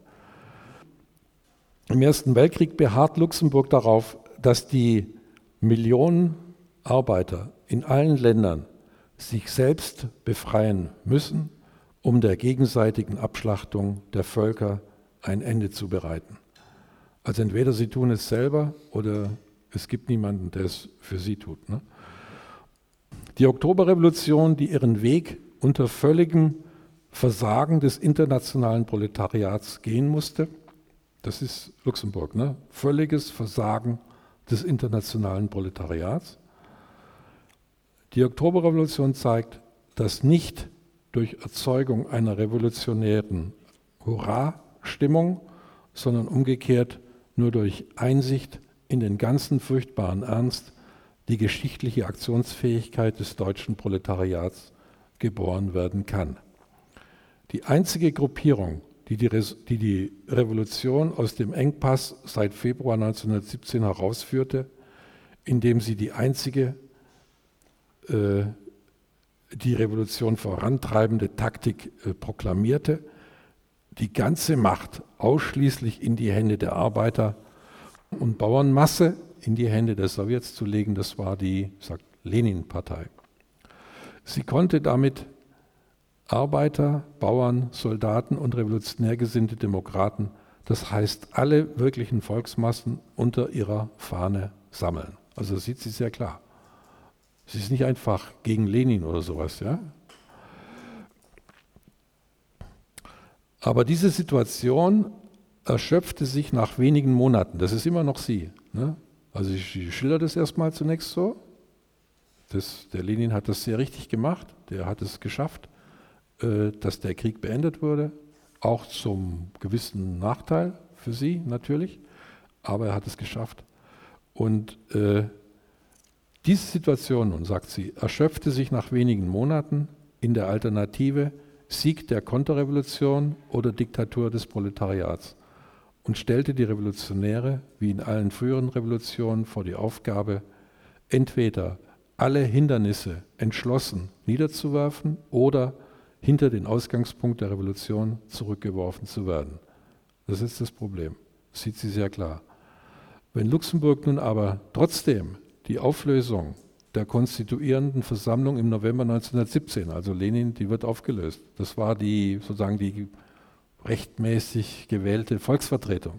Im Ersten Weltkrieg beharrt Luxemburg darauf, dass die Millionen Arbeiter in allen Ländern sich selbst befreien müssen, um der gegenseitigen Abschlachtung der Völker ein Ende zu bereiten. Also entweder sie tun es selber oder es gibt niemanden, der es für sie tut. Ne? Die Oktoberrevolution, die ihren Weg unter völligem Versagen des internationalen Proletariats gehen musste, das ist Luxemburg, ne? Völliges Versagen des internationalen Proletariats. Die Oktoberrevolution zeigt, dass nicht durch Erzeugung einer revolutionären Hurra-Stimmung, sondern umgekehrt nur durch Einsicht in den ganzen furchtbaren Ernst die geschichtliche Aktionsfähigkeit des deutschen Proletariats geboren werden kann. Die einzige Gruppierung, die die, Re- die die Revolution aus dem Engpass seit Februar neunzehnhundertsiebzehn herausführte, indem sie die einzige die Revolution vorantreibende Taktik äh, proklamierte, die ganze Macht ausschließlich in die Hände der Arbeiter und Bauernmasse, in die Hände der Sowjets zu legen, das war die, sagt Lenin-Partei. Sie konnte damit Arbeiter, Bauern, Soldaten und revolutionär gesinnte Demokraten, das heißt alle wirklichen Volksmassen, unter ihrer Fahne sammeln. Also das sieht sie sehr klar. Sie ist nicht einfach gegen Lenin oder sowas, ja. Aber diese Situation erschöpfte sich nach wenigen Monaten. Das ist immer noch sie. Ne? Also ich, ich schilder das erstmal zunächst so. Das, der Lenin hat das sehr richtig gemacht. Der hat es geschafft, äh, dass der Krieg beendet wurde. Auch zum gewissen Nachteil für sie natürlich. Aber er hat es geschafft. Und äh, diese Situation, nun sagt sie, erschöpfte sich nach wenigen Monaten in der Alternative, Sieg der Konterrevolution oder Diktatur des Proletariats und stellte die Revolutionäre, wie in allen früheren Revolutionen, vor die Aufgabe, entweder alle Hindernisse entschlossen niederzuwerfen oder hinter den Ausgangspunkt der Revolution zurückgeworfen zu werden. Das ist das Problem. Das sieht sie sehr klar. Wenn Luxemburg nun aber trotzdem die Auflösung der konstituierenden Versammlung im November neunzehnhundertsiebzehn, also Lenin, die wird aufgelöst. Das war die sozusagen die rechtmäßig gewählte Volksvertretung,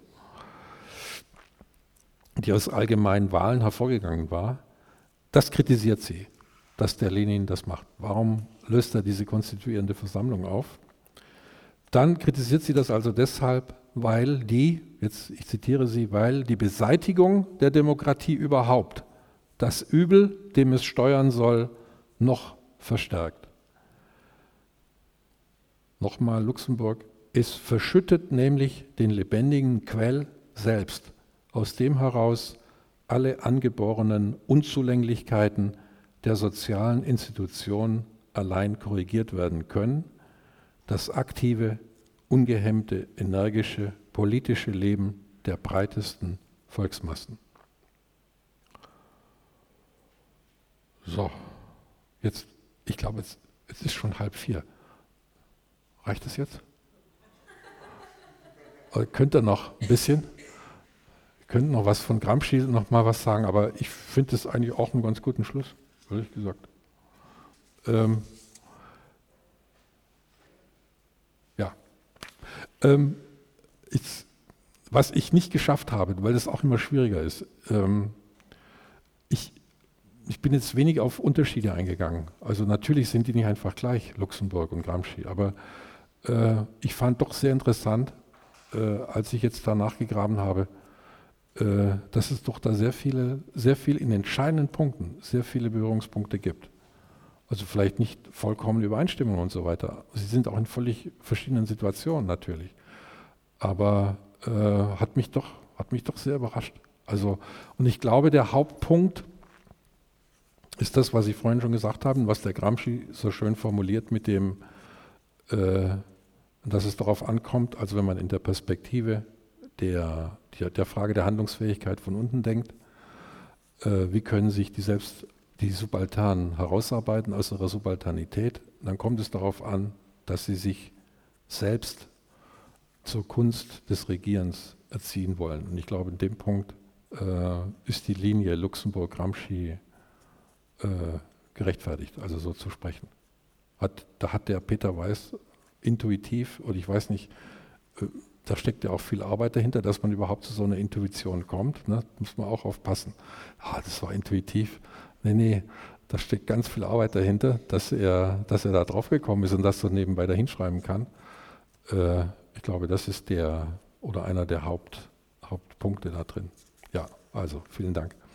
die aus allgemeinen Wahlen hervorgegangen war. Das kritisiert sie, dass der Lenin das macht. Warum löst er diese konstituierende Versammlung auf? Dann kritisiert sie das also deshalb, weil die, jetzt ich zitiere sie, weil die Beseitigung der Demokratie überhaupt das Übel, dem es steuern soll, noch verstärkt. Nochmal Luxemburg, es verschüttet nämlich den lebendigen Quell selbst, aus dem heraus alle angeborenen Unzulänglichkeiten der sozialen Institutionen allein korrigiert werden können, das aktive, ungehemmte, energische, politische Leben der breitesten Volksmassen. So, jetzt, ich glaube, es, es ist schon halb vier. Reicht es jetzt? Oder könnt ihr noch ein bisschen? Ihr könnt noch was von Gramsci noch mal was sagen, aber ich finde es eigentlich auch einen ganz guten Schluss, ehrlich gesagt. Ähm, ja. Ähm, ich, was ich nicht geschafft habe, weil das auch immer schwieriger ist, ähm, ich Ich bin jetzt wenig auf Unterschiede eingegangen. Also natürlich sind die nicht einfach gleich, Luxemburg und Gramsci, aber äh, ich fand doch sehr interessant, äh, als ich jetzt da nachgegraben habe, äh, dass es doch da sehr viele, sehr viel in entscheidenden Punkten, sehr viele Berührungspunkte gibt. Also vielleicht nicht vollkommen Übereinstimmung und so weiter. Sie sind auch in völlig verschiedenen Situationen natürlich. Aber äh, hat mich doch, hat mich doch sehr überrascht. Also, und ich glaube, der Hauptpunkt ist das, was ich vorhin schon gesagt habe, was der Gramsci so schön formuliert mit dem, äh, dass es darauf ankommt, also wenn man in der Perspektive der, der, der Frage der Handlungsfähigkeit von unten denkt, äh, wie können sich die selbst die Subalternen herausarbeiten aus ihrer Subalternität, dann kommt es darauf an, dass sie sich selbst zur Kunst des Regierens erziehen wollen. Und ich glaube, in dem Punkt äh, ist die Linie Luxemburg-Gramsci äh, gerechtfertigt, also so zu sprechen. Hat, da hat der Peter Weiß intuitiv, und ich weiß nicht, äh, da steckt ja auch viel Arbeit dahinter, dass man überhaupt zu so einer Intuition kommt. Ne? Muss man auch aufpassen. Ah, das war intuitiv. Nee, nee, da steckt ganz viel Arbeit dahinter, dass er, dass er da drauf gekommen ist und das so nebenbei dahinschreiben kann. Äh, ich glaube, das ist der oder einer der Haupt, Hauptpunkte da drin. Ja, also vielen Dank.